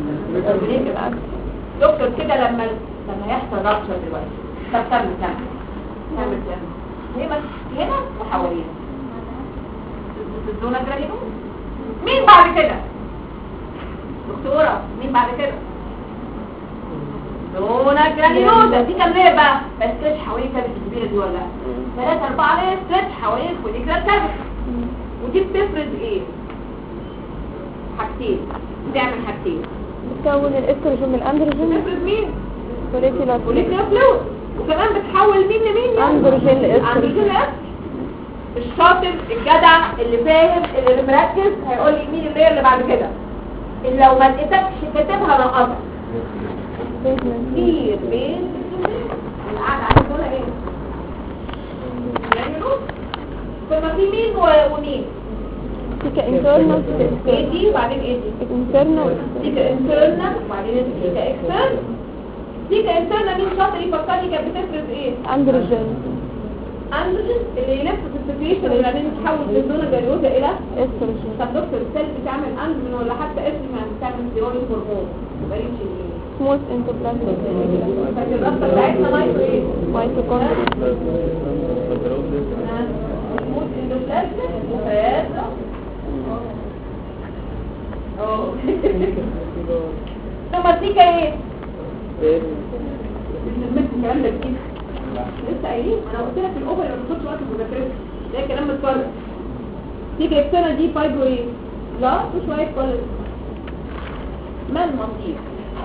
دكتور كده لما يحصل رابشر دلوقتي. طب كمل هنا وحواليها الزونه جرانيولوز. مين بعد كده؟ دكتوره مين بعد كده؟ زونه جرانيولوزا. دي كام ليه بقى؟ بس ستريتش حوالين كابت الكبيره دي ولا لا؟ 3-4 ليه ستريتش حوالين الفوليكولار كابت. ودي بتفرز ايه؟ حاجتين. بتعمل حاجتين، بتكون الاستروجين من الاندروجين. بتفرز مين؟ فوليكولار فلويد. وكمان بتحول مين لمين؟ اندروجين لاستروجين. الشاطر الجدع اللي فاهم اللي مركز هيقول لي مين اللير اللي بعد كده. اللي لو ما لقيتكش كاتبها نقطك كتير بين القعده على دول ايه؟ يعني نص. ثم في مين ومين؟ تيكا انترنال ايه دي وبعدين ايه دي؟ انترنال تيكا انترنال وبعدين تيكا اكسترنال. تيكا انترنال مين شاطر يفكرني كانت بتفرز ايه؟ اندروجين. اندروجين اللي يلف في السيتويشن اللي بعدين يتحول من الزونه جلوزه الى استروجين. طب دكتور السيل بتعمل اندروجين ولا حتى استروجين بتعمل ستيرويد هرمون ما يمشي ايه؟ سموث انتوبلازميك فاكر الاصل بتاعتنا نايترو ايه؟ ميتوكوندريا. سموث اندوبلازميك ممتاز. ثم التيكا ايه؟ سمعت الكلام ده كتير لسه قايلين. انا قلت لك الاوفر ما بتاخدش وقت في مذاكرتها، ده كلام متفرج. تيجي السنه دي فايبرو ايه؟ لا وشويه كولاجين. ما المصير؟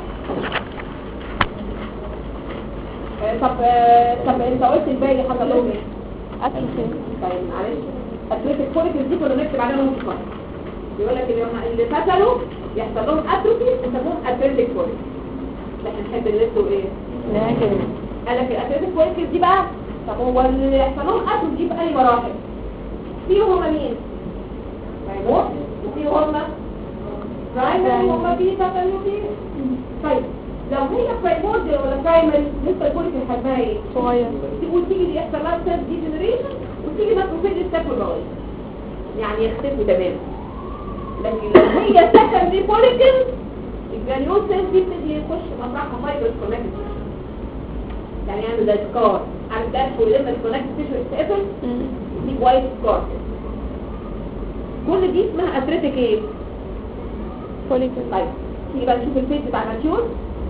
طب انت قلت الباقي حصل لهم ايه؟ اتروفي. طيب معلش اتروفي الفوليكلز دي كنا بنكتب عليها نص خط. بيقول لك اللي فتلوا يحصل لهم اتروفي ويسموهم اتريتيك فوليكلز. احنا نحب الليست وايه؟ ناجل. قال لك الاتريتيك فوليكلز دي بقى، طب هو اللي يحصل لهم اتروفي دي بأي مراحل؟ فيهم هم مين؟ ميموت وفيهم هم برايمري وهم بيتا كانيوتين. طيب لو هي برايمورديال ولا برايمري لسه الفوليكل حجمها ايه؟ صغير. تقول تيجي دي يحصل لها سيل ديجنريشن وتيجي ماكروفيج تاكل لغايه يعني يختفوا تماما. لكن لو هي سكندري فوليكل الجرانيول سيل دي بتدي يخش مطرحها فايبرز كونكتد يعني يعمل زي سكار. عارف ده ولما الكونكتد تيشو يتقفل دي وايت سكار. كل دي اسمها اتريتيك ايه؟ فوليكل. طيب تيجي بقى نشوف الفيز بتاع الماتيور.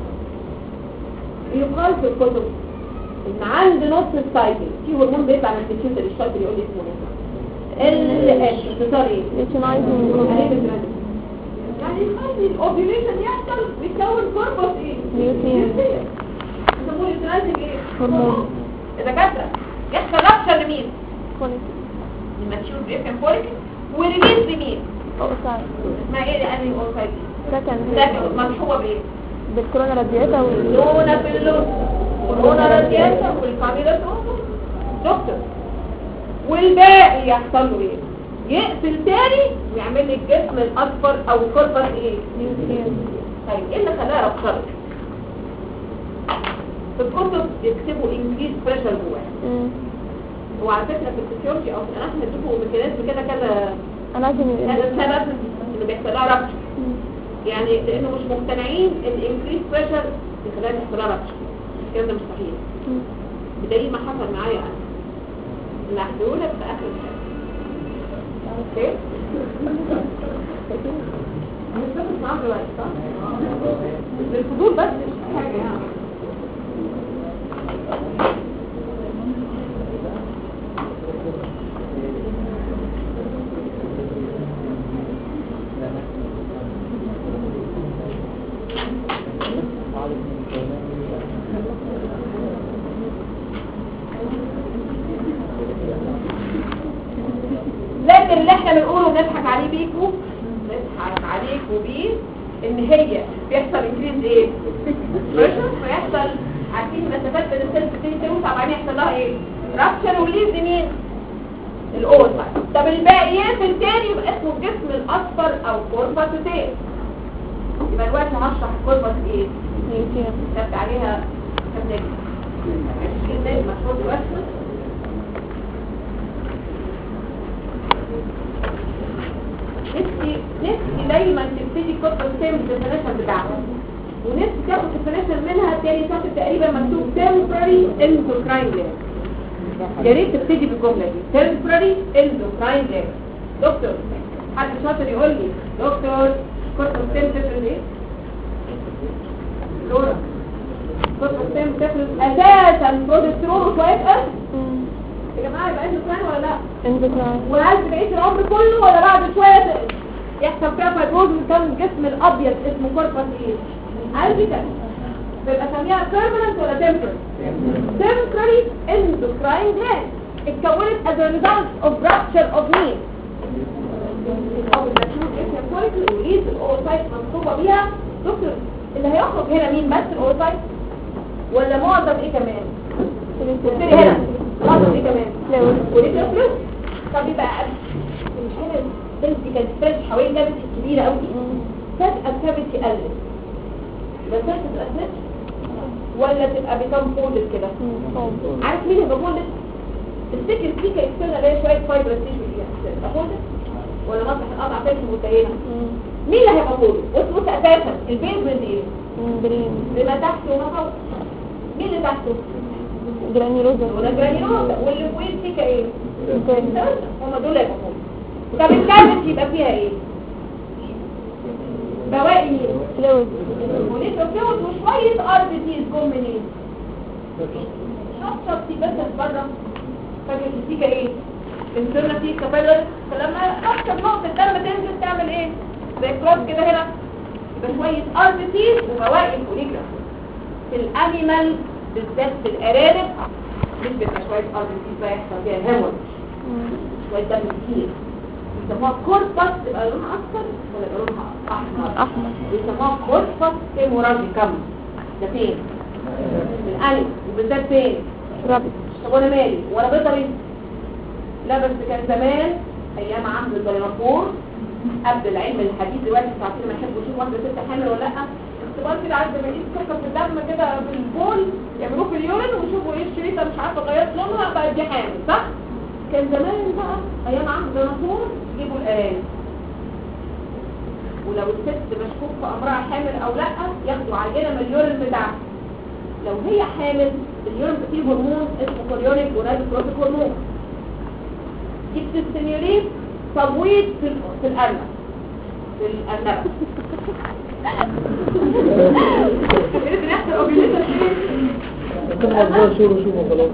يقال في الكتب ان عند نص السايكل في هرمون بيطلع من البيتيوتري الشاطر يقول لي اسمه ايه؟ اختصار ايه؟ ليتينايزنج. يعني يخلي الاوفيوليشن يحصل ويتكون كوربوس ايه؟ ليوتين. يسموه ليتينايزنج ايه؟ هرمون. الدكاتره يحصل رابشر لمين؟ فوليكل. الماتيور بيفهم فوليكل وريليز لمين؟ اوسايد. اسمها ايه لأنهي اوسايد؟ سكند. مرحوبه بايه؟ بالكورونا رادياتا لونا في اللون كورونا رادياتا والكاميرا دكتور. والباقي يحصل له ايه؟ يقفل تاني ويعمل لي الجسم الاصفر او كوربس ايه؟ طيب ايه اللي خلاها ربطت؟ في الكتب يكتبوا انجليز بريشر جواه. وعلى فكره في الفسيولوجي او في الاناتومي بتشوفوا ميكانيزم كده كذا السبب اللي بيحصل لها ربط. يعني لانه مش مقتنعين ان انكريس بريشر يخليها تحصل لها ربط. الكلام ده مش صحيح. بدليل ما حصل معايا انا. اللي هحكيه لك في اخر الحلقه. اوكي؟ مش بس معاهم دلوقتي صح؟ للفضول بس مش حاجه يعني. لكن اللي احنا بنقوله بنضحك عليه بيكو نضحك عليكوا بيه ان هي بيحصل انكريز ايه؟ بريشر ويحصل عارفين المسافات بين السيلز بتبتدي توسع وبعدين يحصل لها ايه؟ رابشر وليز مين؟ الاوسايت. طب الباقي يقفل تاني يبقى اسمه الجسم الاصفر او كورباسوتيل. يبقى دلوقتي هشرح الكورباس ايه؟ كتبت عليها كام نجم؟ 20 نجم مشهور دلوقتي. نفسي دايما تبتدي كتب سيم الديفينيشن بتاعها ونفسي تاخد الديفينيشن منها تاني شاطر تقريبا مكتوب temporary endocrine lag. يا ريت تبتدي بالجمله دي temporary endocrine lag. دكتور حد شاطر يقول لي دكتور كتب سيم تفرز ايه؟ دورة كتب سيم تفرز اساسا بروجسترون وشويه اس يا جماعه يبقى اندوكراين ولا لا؟ اندوكراين. وهل في بقيه العمر كله ولا بعد شويه يحصل فيها فايبروز ويكون الجسم الابيض اسمه كوربس ايه؟ البيتا. بيبقى سميها بيرمننت ولا تمبرري؟ تمبرري اندوكراين جلاند اتكونت as a result of rupture of meat. او المشهور اسمها كويس وريز الاوسايت مصحوبه بيها. دكتور اللي هيخرج هنا مين بس الاوسايت ولا معظم ايه كمان؟ وبتدي هنا معظم ايه كمان؟ وليه فلوس؟ طب يبقى مش هنا البنت دي كانت فريش حوالين كابت كبيره قوي فجاه الكابت قلت بس تبقى فريش ولا تبقى بيكم فولد كده؟ عارف مين اللي فولد؟ السكر فيه كيكسلنا اللي هي شويه فايبر تيشو فيها تبقى فولد ولا مسح القطع فيش متهينه؟ مين اللي هيبقى فولد؟ بص اساسا البين ايه؟ بما تحت وما فوق. مين اللي تحته؟ جرانيولوزا ولا جرانيولوزا واللي فوقيه فيها ايه؟ هما دول هيبقوا فولد. طب الكابت يبقى فيها ايه؟ بواقي مين؟ فلويد ونيتروفلويد وشوية ار بي تيز جم منين؟ شطشط بس بره فاكر الفيكا ايه؟ انترنا فيه كابيلر فلما اكتر نقطة الدم تنزل تعمل ايه؟ زي كروس كده هنا يبقى شوية ار بي تيز وبواقي الفوليجرا. في الانيمال بالذات في الارانب مش بيبقى شوية ار بي تيز بقى يحصل فيها هيموريج شوية دم كتير يسموها كوربس تبقى لونها اصفر ولا يبقى لونها احمر يسموها كوربس هيموراجيكم. ده فين؟ الانف وبالذات فين؟ رابط. طب وانا مالي وانا بيطري؟ لا بس كان زمان ايام عهد الديناصور قبل العلم الحديث دلوقتي عارفين ما يحبوا يشوفوا واحده ست حامل ولا لا اختبار كده عايز ما يقيس سكر في الدم كده بالبول يعملوه في اليورين ويشوفوا ايه الشريطه مش عارفه غيرت لونها بقت دي حامل صح؟ كان زمان بقى ايام عهد الديناصور يجيبوا الارانب ولو الست مشكوك في امرها حامل او لا ياخدوا عينه من اليورين بتاعها. لو هي حامل اليورين فيه هرمون اسمه كوريونيك جونادوتروفيك هرمون دي بتستميليت تبويض في الارنب في الارنبه. ايه بنحصل اوبيليشن فين؟ شوفوا خلاص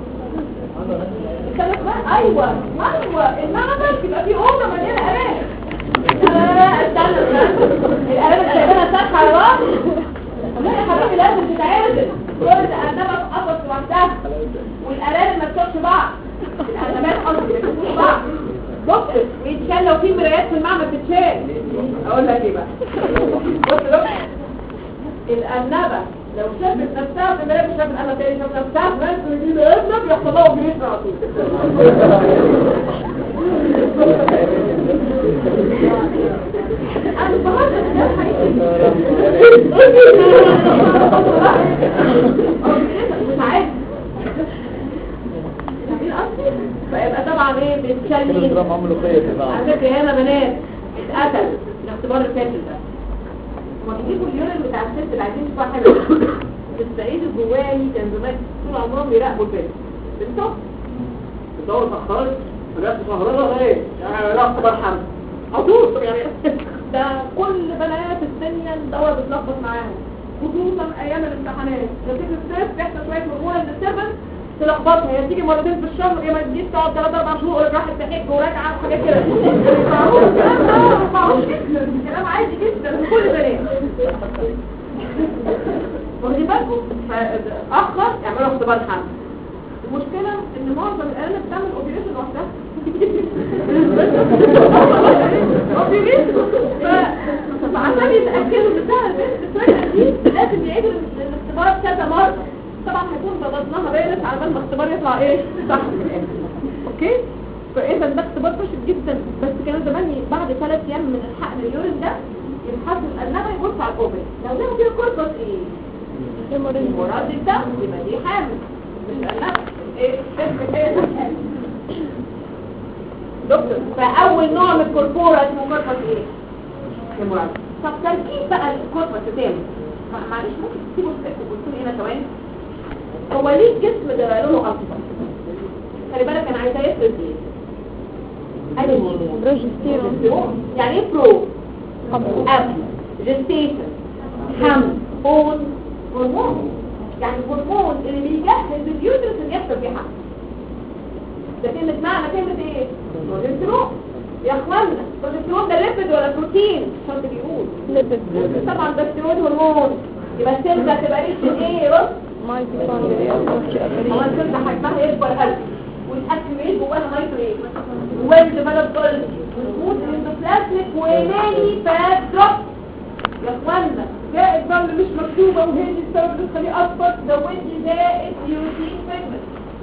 ايوه المعمل يبقى فيه اوضه مليانه ارانب. استنى الارانب سايبينها ساكحه على بعض. لا يا حبيبي لازم تتعادل. كل الارنبه تقفص لوحدها والارانب ما تشوفش بعض. الارنبات قصدي ما تشوفش بعض. دكتور ويتشال لو في مرايات في المعمل تتشال. اقول لك ايه بقى؟ بص دكتور الارنبه لو شافت نفسها في مرايه مش شافت انا تاني شافت نفسها في ناس بيجيب الارنب يحصل لها اوبريشن على طول. قصدي؟ فيبقى طبعا ايه بتشلين جرام عملوا خير على فكره ياما بنات اتقتل الاختبار الفاشل ده. هما بيجيبوا اليورين بتاع الست اللي عايزين يشوفوها حلوه السعيد الجواني كان زمان طول عمرهم بيراقبوا البنت بنته بتدور اتأخرت بجد سهرانة ايه؟ يعني لا اختبار حمل عطوط يعني ده كل بنات الدنيا الدورة بتلخبط معاهم خصوصا ايام الامتحانات نتيجة الصيف بيحصل شوية مرمونة للسبن تلخبطها هي تيجي مرتين في الشهر يا ما تجيش تقعد 3-4 شهور راحت تحج وراجعة وحاجات كده معروف الكلام ده معروف جدا كلام عادي جدا لكل بنات واخدين بالكم فاخر يعملوا اختبار حمل المشكلة ان معظم الآلة بتعمل اوبريشن لوحدها فعشان يتأكدوا ان بتاع البنت الطريقة دي لازم يعيدوا الاختبار كذا مرة طبعا هيكون ضغطناها بيرس على بال ما الاختبار يطلع ايه صح في الاخر اوكي فاذا ده اختبار فاشل جدا بس كانوا زمان بعد 3 ايام من الحقن اليورين ده يبحثوا الأرنبة يبصوا على الاوبري لو لقوا فيها كوربس ايه المراد ده يبقى دي حامل مش أرنبة ايه دكتور فاول نوع من الكوربورا اسمه كوربس ايه المراد طب تركيب بقى الكوربس تاني معلش ممكن تسيبوا الكوربس هنا كمان هو ليه الجسم ده لونه اصفر خلي بالك انا عايزاه يفرز ايه بروجستيرون يعني ايه برو اب جستيشن حمل بون هرمون يعني الهرمون اللي بيجهز اليوترس اللي يحصل فيه حمل ده كلمة معنى كلمة ايه؟ بروجستيرون يا اخوانا البروجستيرون ده ليبيد ولا بروتين؟ شرط بيقول ليبيد طبعا البروجستيرون هرمون يبقى السيل ده تبقى ريش ايه رص مايتوكوندريا هو السيل ده حجمها يكبر قلب والاكتيفيت جواها مايكرو ويل ديفلوب جولد وسموث اندوبلازميك وماني فات دروب يا اخوانا زائد ضمن مش مكتوبه وهي دي السبب اللي تخليه اصفر زودي زائد يوتين بيجمنت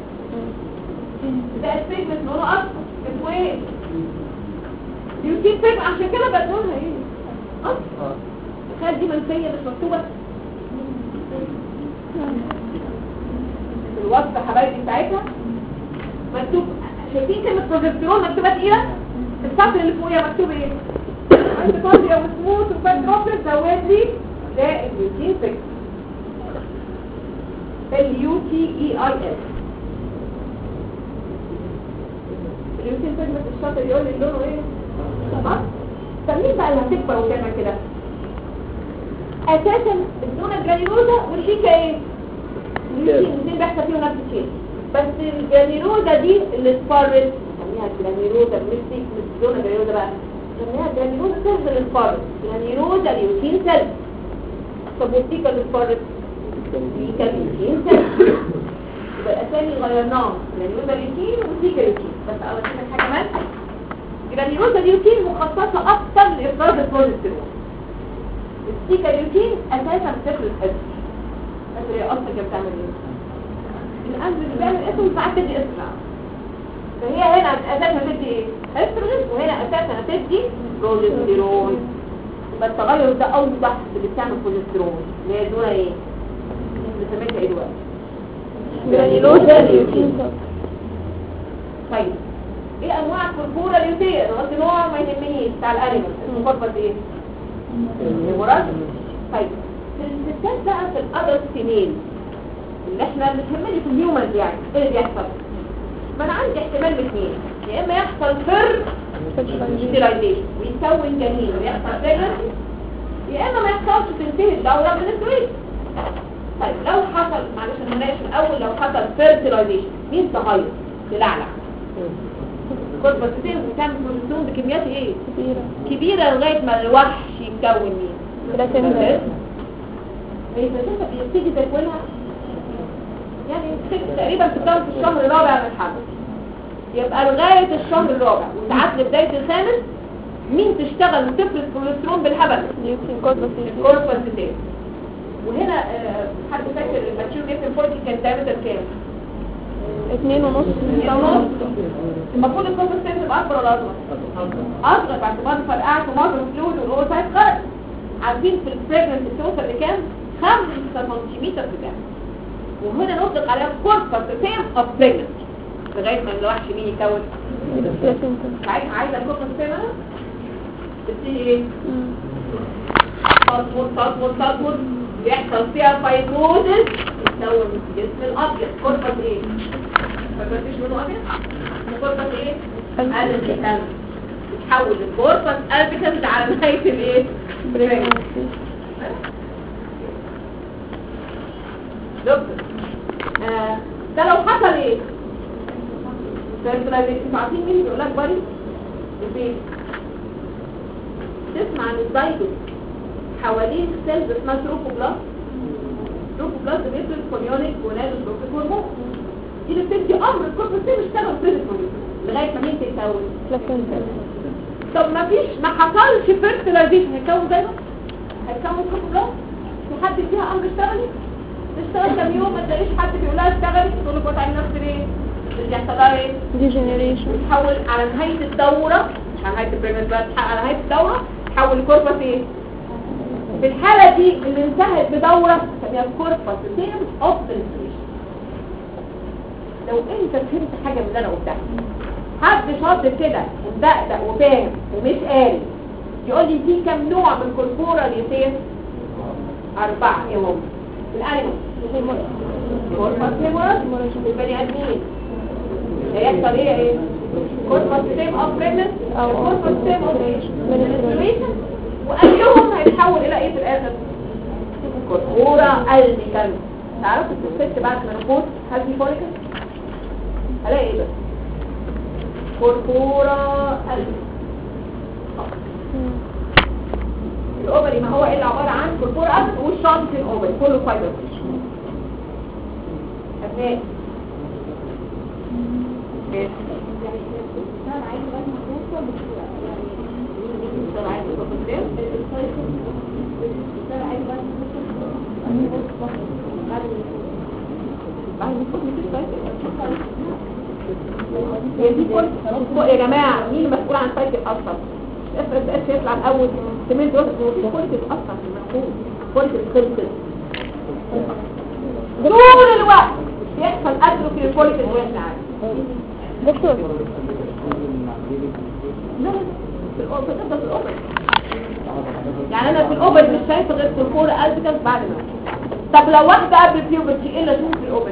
زائد بيجمنت لونه اصفر اسمه ايه؟ يوتين بيجمنت عشان كده بقى لونها ايه؟ اصفر تخيل دي منسيه مش مكتوبه الوصفه حبايبي بتاعتها مكتوب شايفين كلمه بروجستيرون مكتوبه تقيله السطر اللي فوقيها مكتوب ايه ميتوكوندريا وسموث وفات دروبلت زود لي زائد يوتين بيجمنت اليوتيجيايس اليوتين بيجمنت الشاطر يقول لي لونه ايه تمام مين بقى اللي هتكبر وتعمل كده اساسا الزونه الجرانيولوزا والشيكا ايه الاثنين بيحصل فيهم نفس الشيء بس الجرانيولوزا دي اللي اتفرت نسميها الجرانيولوزا مش الزونه الجرانيولوزا بقى نسميها الجرانيولوزا سيلز اللي اتفرت الجرانيولوزا اليوتين سيلز طب والشيكا اللي اتفرت الشيكا اليوتين سيلز يبقى الاسامي غيرناهم الجرانيولوزا اليوتين والشيكا اليوتين بس اول حاجه كمان الجرانيولوزا اليوتين مخصصه اكثر لافراز البروجستيرون الشيكا اليوتين اساسا بتفرز حفظ بس هي اصلا كانت بتعمل ايه الانزل اللي بيعمل اسم ساعات تدي اسرع فهي هنا اساسا تدي ايه استروجين وهنا اساسا تدي بروجستيرون يبقى التغير ده اوضح اللي بتعمل بروجستيرون اللي هي دول ايه بنسميها ايه دلوقتي جرانيولوزا اليوتين طيب ايه انواع الكوربورا اليوتين انا قلت نوع ما يهمنيش بتاع الانيمال اسمه كوربس ايه المراد طيب الستات بقى في الادلت فيميل اللي احنا بنسميه في الهيومنز يعني ايه اللي بيحصل ما انا عندي احتمال باثنين يا اما يحصل ستيلايزيشن ويكون جنين ويحصل بريجنسي يا اما ما يحصلش تنتهي الدوره من الزواج طيب لو حصل معلش انا هناقش الاول لو حصل فيرتيلايزيشن مين تغير تلعلع كوربس سيل وتعمل بروجستيرون بكميات ايه كبيره لغايه ما الوحش يتكون مين بلاسينتا البلاسينتا بيبتدي تكوينها يعني تقريبا تتكون في الشهر الرابع من الحمل يبقى لغايه الشهر الرابع وساعات لبدايه الخامس مين تشتغل وتفرز بروجستيرون بالهبل الكوربس سيل وهنا حد فاكر الماتيور نيفن فورتي كان دايمتر كام 2.5 المفروض الكوربس سيل تبقى اكبر ولا اصغر اصغر باعتبار فرقعت ومصر فلويد والاوسايت خرج عارفين في البريجننسي توصل لكام 5 سنتيمتر في الجنب وهنا نطلق عليها كوربس سيل اوف بريجننسي لغايه ما ولا وحش مين يكون؟ عايزه الكوربس سيما تبتدي ايه؟ تطمر بيحصل فيها فايبروزس يتكون الجسم الابيض. كوربس ايه؟ ما فكرتش منه ابيض؟ كوربس ايه؟ البيكانس. يتحول الكوربس البيكانس على نهايه الايه؟ دكتور ده لو حصل ايه؟ انتوا عارفين مين بيقول لك باري؟ البيت. تسمع عن الزايدو حوالين سيلز اسمها تروفوبلاست. تروفوبلاست بيفرز كوريونيك ونادوتروفيك هرمون. دي اللي بتدي امر الكوربس دي بيشتغل فيزيكالي لغايه ما مين تتكون. طب ما حصلش فيرتيلايزيشن هيتكون زي ما هيتكون تروفوبلاست. في حد فيها امر اشتغلت؟ تشتغل كام يوم ما تلاقيش حد بيقول لها اشتغلي تقول لك وضعي نفس ايه؟ بيحصل لها ايه؟ ديجنريشن. تحول على نهايه الدوره مش على نهايه البريمس بقى، على نهايه الدوره تحول الكوربس ايه؟ في الحاله دي اللي انتهت بدوره اسمها كوربس تيم اوف انفليشن. لو انت فهمت حاجه من اللي انا قلتها حد شاطر كده ومدقدق وفاهم ومش قاري يقول لي في كام نوع من كوربورال يسير؟ 4. ايه هم؟ الانيمال كوربس هيموريج والبني ادمين هيحصل ايه؟ كوربس تيم اوف بريجننس او كوربس تيم اوف منستريشن. وايهم هيتحول الى ايه في الاخر؟ كوربورا البيكانس. تعرفوا الست بعد ما نقول هذه فوليكس هلاقي ايه بس؟ كوربورا الاوبري ما هو الا عباره عن كوربورا والشنط الاوبري كله فايبر فيش. ابناء يا جماعة مين المسؤول عن سايكل اصلا؟ افرض اس يطلع الاول تمين دوت وفي كواليتي اصلا في المفهوم كواليتي خلصت طول الوقت بيحصل اتروفي الكواليتي واحنا عارفين. دكتور لا في الاوبر تفضل في الاوبر يعني انا في الاوبر مش شايفه غير كوربورا البيكانس بعد ما. طب لو واحده قبل البيوبرتي ايه اللي اشوف في الاوبر؟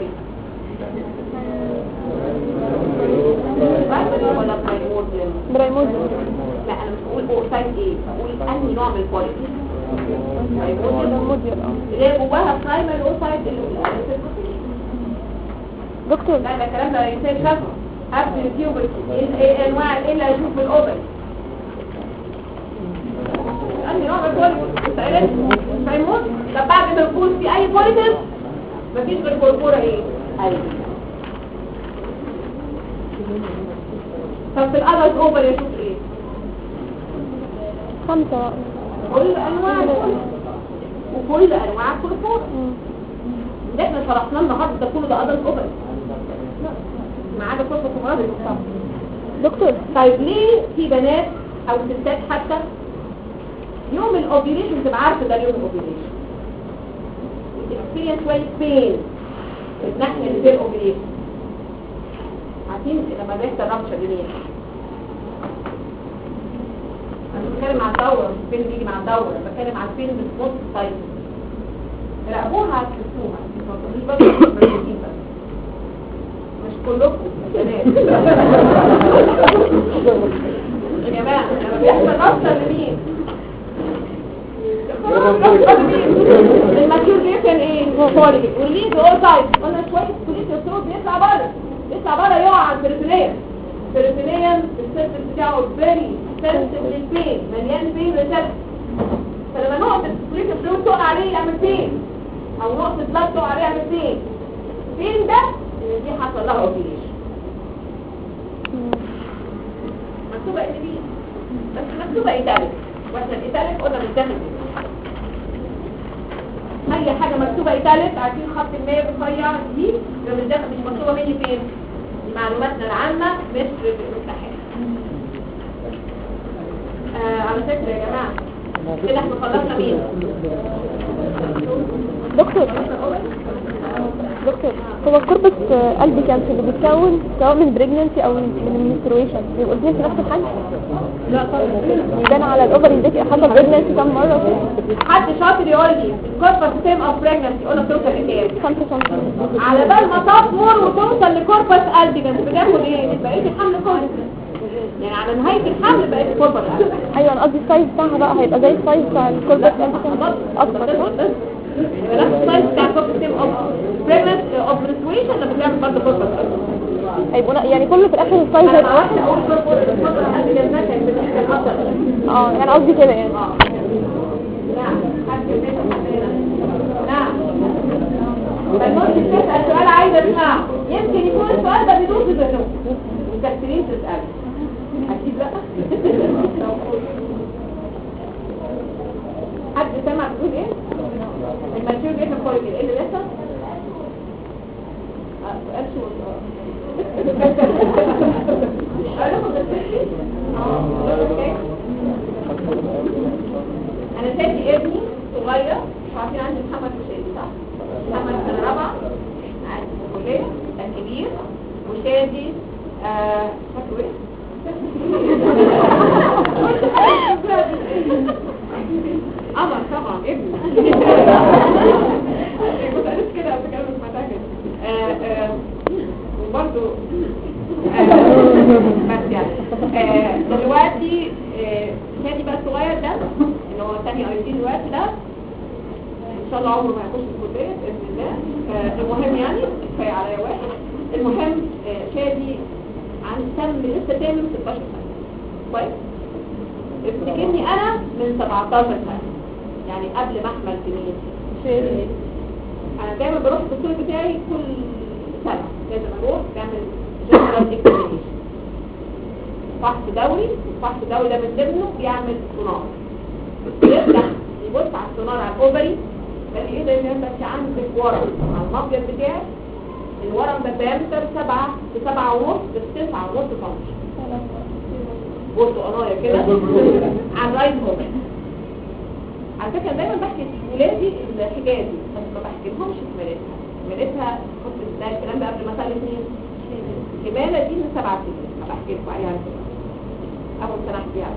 ولا برايمورديوم؟ لا انا مش بقول اوسايد ايه، بقول انهي نوع من الكواليتي. برايمورديوم اللي هي جواها برايمري اوسايد دكتور. لا ده الكلام ده يصير شافه قبل البيوبرتي. ايه انواع ايه اللي هشوف في الاوبر؟ انهي نوع من الكواليتي؟ برايمورديوم. طب بعد ما يكون في اي كواليتي مفيش غير كوربورا ايه؟ طب في الادلت اوفر يشوف ايه؟ 5 كل انواع وكل انواع الكوربورا اللي احنا شرحناه النهارده ده كله ده ادلت اوفر ما عدا كوربورا كومرادي دكتور. طيب ليه في بنات او ستات حتى يوم الاوفيليشن تبقى عارفه ده يوم الاوفيليشن اكسبيرينس ويل بين الناحيه اللي فيها الاوفيليشن عارفين لما بيحصل رابشر لمين؟ انا بتكلم عن الدوره مش فين بيجي مع الدوره، بتكلم عن فين بتبص سايكل. راقبوها هتشوفوها مش بس مش كلكم بنات يا جماعه لما بيحصل رابشر لمين؟ الماتيور بيكون ايه؟ فوليك والليد اوسايد. قلنا شويه كوليسترول بيطلع بره يقع على البريتونيوم. البريتونيوم السيرفس بتاعه فيري سنسيتيف للبين مليان بين ريسبتور. فلما نقطه الكوليسترول تقع عليه يعمل بين او نقطه بلاد تقع عليه يعمل بين. فين ده؟ ان دي حصل لها اوفيليشن. مكتوبه ان دي بس مكتوبه ايتاليك واحنا الايتاليك قلنا بنتاخد اي حاجه مكتوبه ايتاليك عارفين خط المية رفيع دي لو بنتاخد مش مكتوبه مني فين؟ دي معلوماتنا العامه مش في الامتحان. على فكره يا جماعه كده احنا خلصنا مين؟ دكتور دكتور هو الكوربس قلبي كانسر اللي بيتكون سواء من بريجننسي او من المنسترويشن بيبقوا الاثنين في نفس الحجم؟ لا طبعا يبان على الاوفري دي حصل بريجننسي كم مره كده؟ حد شاطر يقول لي الكوربس سيم اوف بريجنسي قلنا بتوصل لكام 5 سم. على بال ما تطور وتوصل لكوربس قلبي كانت بتاخد ايه بقيت الحمل كله يعني على نهايه الحمل بقيت كوربس قلبي ايوه انا قصدي السايز بتاعها بقى هيبقى زي السايز بتاع الكوربس قلبي كان اكبر صح؟ نفس السايز بتاع الكوربس سيم اوف بريجنسي اوف منسترويشن لما بتعمل برضه كوربس قلبي هيبقوا يعني كله في الاخر السايز هيبقى واحد. اول كوربس قلبي جنات كانت بتحصل يعني قصدي كده يعني. نعم نعم فالمهم تسأل سؤال عايزة اسمعه يمكن يكون السؤال ده بدون تزنوه وتكترين تسأله أكيد لا حد سمع بتقول ايه؟ الماتيور جيت الكوريجي ايه اللي لسه؟ سؤال شو انا شايفي ابني صغير مش عارفين عندي محمد وشادي صح؟ محمد سنة رابعة قاعد في الكلية كبير وشادي فاكروا ايه؟ قمر طبعا ابني كنت قالت كده قبل كده سمعتها كده وبرضه بس يعني دلوقتي شادي بقى الصغير ده اللي هو تاني اي دلوقتي ده ان شاء الله عمره ما هيخش الكليه باذن الله. المهم يعني كفايه عليا واحد. المهم شادي عن سن لسه تاني 16 سنه كويس. افتكرني انا من 17 سنه يعني قبل ما احمل بمين شادي. انا دايما بروح الدكتور بتاعي كل سنه لازم اروح بعمل جنرال اكزامينيشن فحص دوري. الفحص الدوري ده من ضمنه بيعمل سونار يفتح يبص على السونار على الاوفري قال لي ايه ده يا انت عندك ورم على المبيض بتاعك. الورم ده بيامتر 7 ل 7 ونص ل 9 ونص سم بصوا قنايا كده على الرايت اوفري. على فكره دايما بحكي لولادي الحكايه دي بس ما بحكيلهمش كمالتها كنت ده الكلام ده قبل ما اسال اثنين الكماله دي من 7 سنين هبحكي لكم عليها اول سنه احكيها.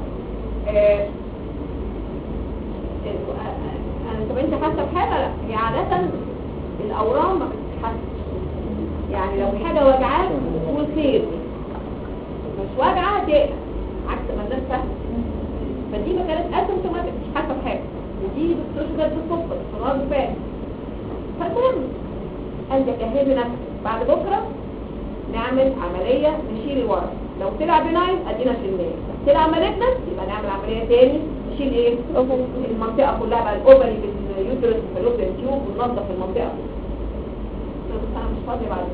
طب انت حاسه بحاجه؟ لا هي عاده الاورام ما بتتحسش يعني لو حاجه وجعاك تقول خير مش واجعه تقلق عكس ما الناس فاهمه. فدي ما كانت اسيمتوماتيك مش حاسه بحاجه ودي بتشغل بالصدفه الصغار فات. فالمهم قال لي جهزي نفسك بعد بكره نعمل عمليه نشيل الورم. لو طلع بناين ادينا شلناه طلع مالجنس يبقى نعمل عمليه تاني نشيل ايه المنطقه كلها بقى الاوفري باليوترس والفالوبيان تيوب وننظف المنطقه. بس انا مش فاضيه بعد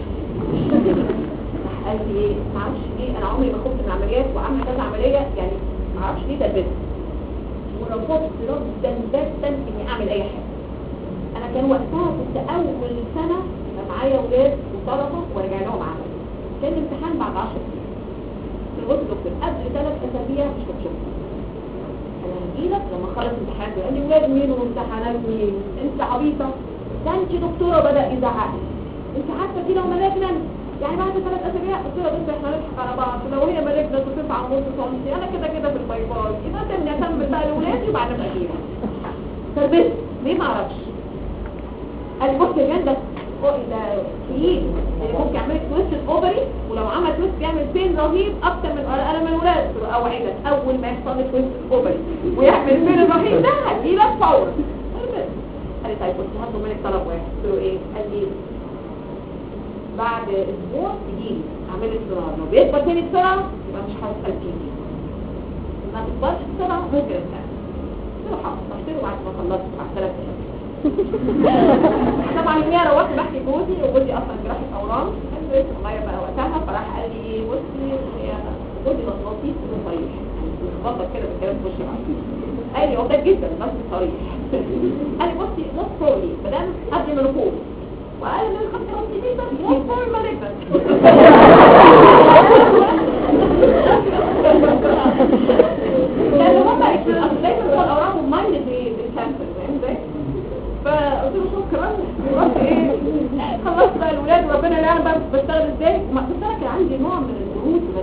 قال لي ايه ما اعرفش ليه انا عمري ما خفت من العمليات وعامله كذا عمليه يعني ما اعرفش ليه تلبست ورفضت ردا اني اعمل اي حاجه. انا كان وقتها كنت اول سنه معايا اولاد وطلبه وارجع لهم عمل كان الامتحان بعد 10 سنين. قلت له دكتور قبل 3 اسابيع مش هتشوفني انا هجيلك لما اخلص امتحان. قال لي ولاد مين وامتحانات مين انت عبيطه ده انت دكتوره. بدا يزعق انت عارفه دي لو ملاجنا يعني بعد 3 اسابيع. قلت له بس احنا نضحك على بعض لو هي ملاجنا تطلع ونص سنتي انا كده كده في الباي باي يبقى سيبني اكمل بقى لاولادي وبعدين اجيلك. تربيت ليه ما اعرفش. قال لي بص يا جان ده ده تقيل اللي ممكن يعمل تويست الاوفري ولو عمل تويست يعمل بين رهيب اكتر من الم الولاد. اوعدك اول ما يحصل لك تويست الاوفري ويعمل بين الرهيب ده هجيلك فورا. قال لي طيب بص هاخد منك طلب واحد. قلت له ايه؟ قال لي بعد اسبوع تجيلي اعمل لي سونار لو بيكبر تاني بسرعه يبقى مش هسال فيه ما تكبرش بسرعه ممكن اسال. قلت له حاضر. رحت له بعد ما خلصت بعد 3 ايام طبعا يوميها روحت بحكي جوزي وجوزي اصلا جراحة اورام كان لسه صغير بقى وقتها فراح قال لي ايه بصي جوزي لطيف وصريح بطل كده بالكلام في وشي قال لي وضح جدا بس صريح. قال لي بصي نص فوري مدام قبل ما نقول وقال لي 55 بس نص فوري مالكنا لان هم دايما الاورام مميز بالكانسر فاهم ازاي؟ فقلت له شكرا ورحت ايه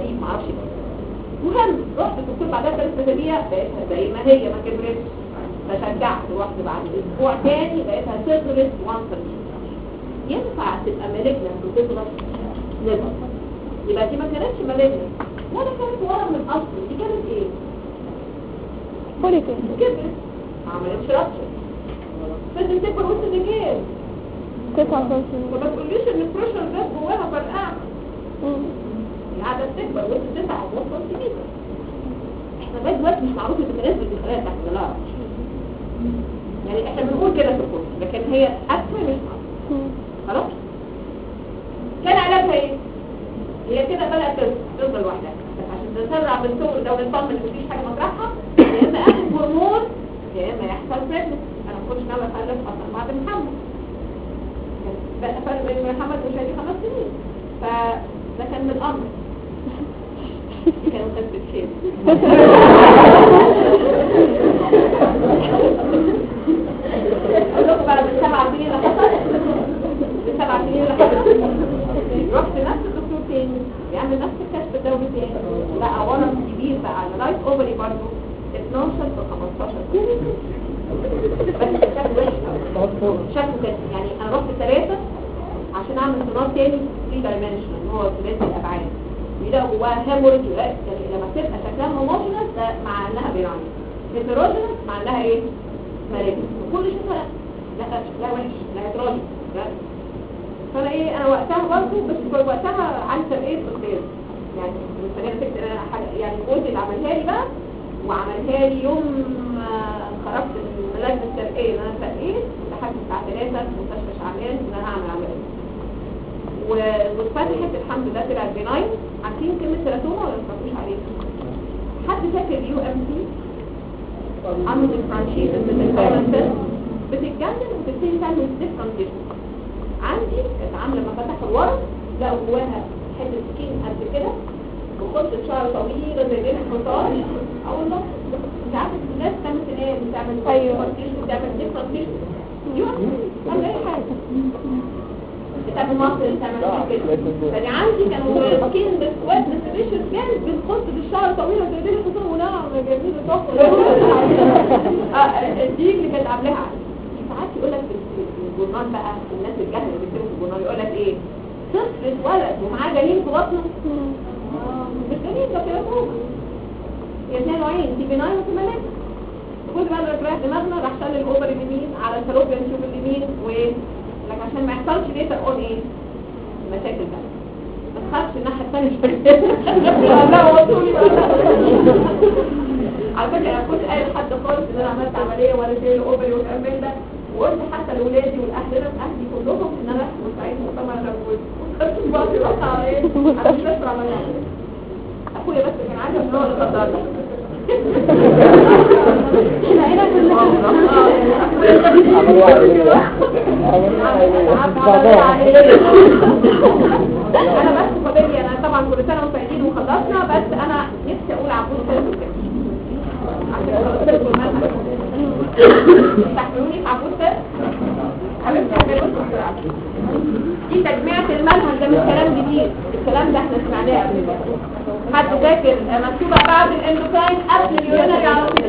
ضعيف معرفش ليه. مهم رحت الدكتور بعدها 3 اسابيع لقيتها زي ما هي ما كبرتش، فشجعت رحت بعد اسبوع تاني لقيتها صغرت 1%. ينفع تبقى مالجنة وتصغر؟ نبقى يبقى دي ما كانتش مالجنة ولا كانت ورا من الاصل، دي كانت ايه؟ فوليكل كبرت ما عملتش رابشر لازم تكبر وسط الرجال. 9 سم. فما تقوليش ان البريشر ده جواها فرقعه، العدد تكبر وسط 9 سم. احنا لغايه دلوقتي مش معروف الميكانيزم اللي خلاها تحت النار، يعني احنا بنقول كده في الكورس لكن هي اكثر مش معروف. خلاص كان علاجها ايه؟ هي كده بدات تفضل لوحدها عشان تسرع بالسوق لو نطمن مفيش حاجه مطرحها، يا اما اخد هرمون يا اما يحصل بريجنس. انا ما كنتش ناوي اخلف اصلا بعد محمد، بقى فرق بين محمد وشادي 5 سنين، فده كان من الامر كانوا كسبت خير. اقول بقى من 7 سنين اللي حصل، من 7 سنين اللي حصل رحت نفس الدكتور تاني يعمل نفس الكشف الدوري تاني، لقى ورم كبير بقى على لايت اوفري برضه 12 في 15 بس شكله وحش قوي، شكله كان يعني انا رحت 3 عشان اعمل سونار تاني 3 دايمنشنال هو ثلاثي الابعاد، بيلاقوا جواها هيموريج. يعني لما تبقى شكلها هوموجينس ده مع انها بيراني، هيتروجينس مع انها ايه؟ مالجنس. وكل شيء لا شكلها وحش، لا هيتروجينس لا. فانا ايه انا وقتها برضه بس وقتها عن ترقيه استاذ، يعني مستنيه فكره انا حاجه يعني جوزي اللي عملها لي بقى، وعملها لي يوم خرجت من لجنه الترقيه ان انا ترقيت لحد الساعه 3 في مستشفى شعبان ان انا هعمل عمليه واتفتحت الحمد لله طلعت بناين. عارفين كلمه تيراتوما ولا ما تفكروش عليها؟ حد فاكر يو ام سي؟ عامل ديفرنشيشن بالانفايرمنت بتتجنن وبتبتدي تعمل ديفرنشيشن. عندي كانت عامله لما فتح الورم لقوا جواها حته سكين قد كده وخطه شعر طويله زي دين الحصان او النص. انت عارفه الناس تعمل سنان بتعمل ديفرنشيشن بتعمل ديفرنشيشن يو ام سي تعمل اي حاجه بتعمل مصر بتعمل كده. فدي عندي كانوا سكين بسوات مستريشن جامد بتخط بالشعر طويله زي دين الحصان ونعم جايبين الضغط دي اللي كانت عاملاها عندي. ساعات يقول لك الجورنال بقى الناس الجهل اللي بيكتبوا في الجورنال يقول لك ايه طفل اتولد ومعاه جنين في بطنه مش جنين ده كده فوق هي 2 نوعين في بناين وفي مالك. كل بقى اللي رايح دماغنا راح شال الاوفر اليمين على الفالوبيان تيوب اليمين لك عشان ما يحصلش ليه تقول ايه المشاكل بقى ما تخافش الناحيه الثانيه لا وصولي على فكره انا كنت قايل لحد خالص ان انا عملت عمليه ولا شيء الاوفر والكمل ده، وقلت حتى لاولادي والاهل اهلي كلهم ان انا مستعد مؤتمر تجويد وخدت بعضي رحت على ايه على المستشفى عمليه. اخويا بس كان عايز ان هو اللي قدرني هنا كلنا انا بس فاضلي انا طبعا كل سنه وانتم طيبين وخلصنا، بس انا نفسي اقول عبود ثالث عشان تحملوني في عبود ثالث حبيبتي حبيبتي بسرعه. دي تجميعة المنهج ده مش كلام جديد، الكلام ده احنا سمعناه قبل كده. حد فاكر مكتوبه بعد الاندوكاين قبل اليورينري على طول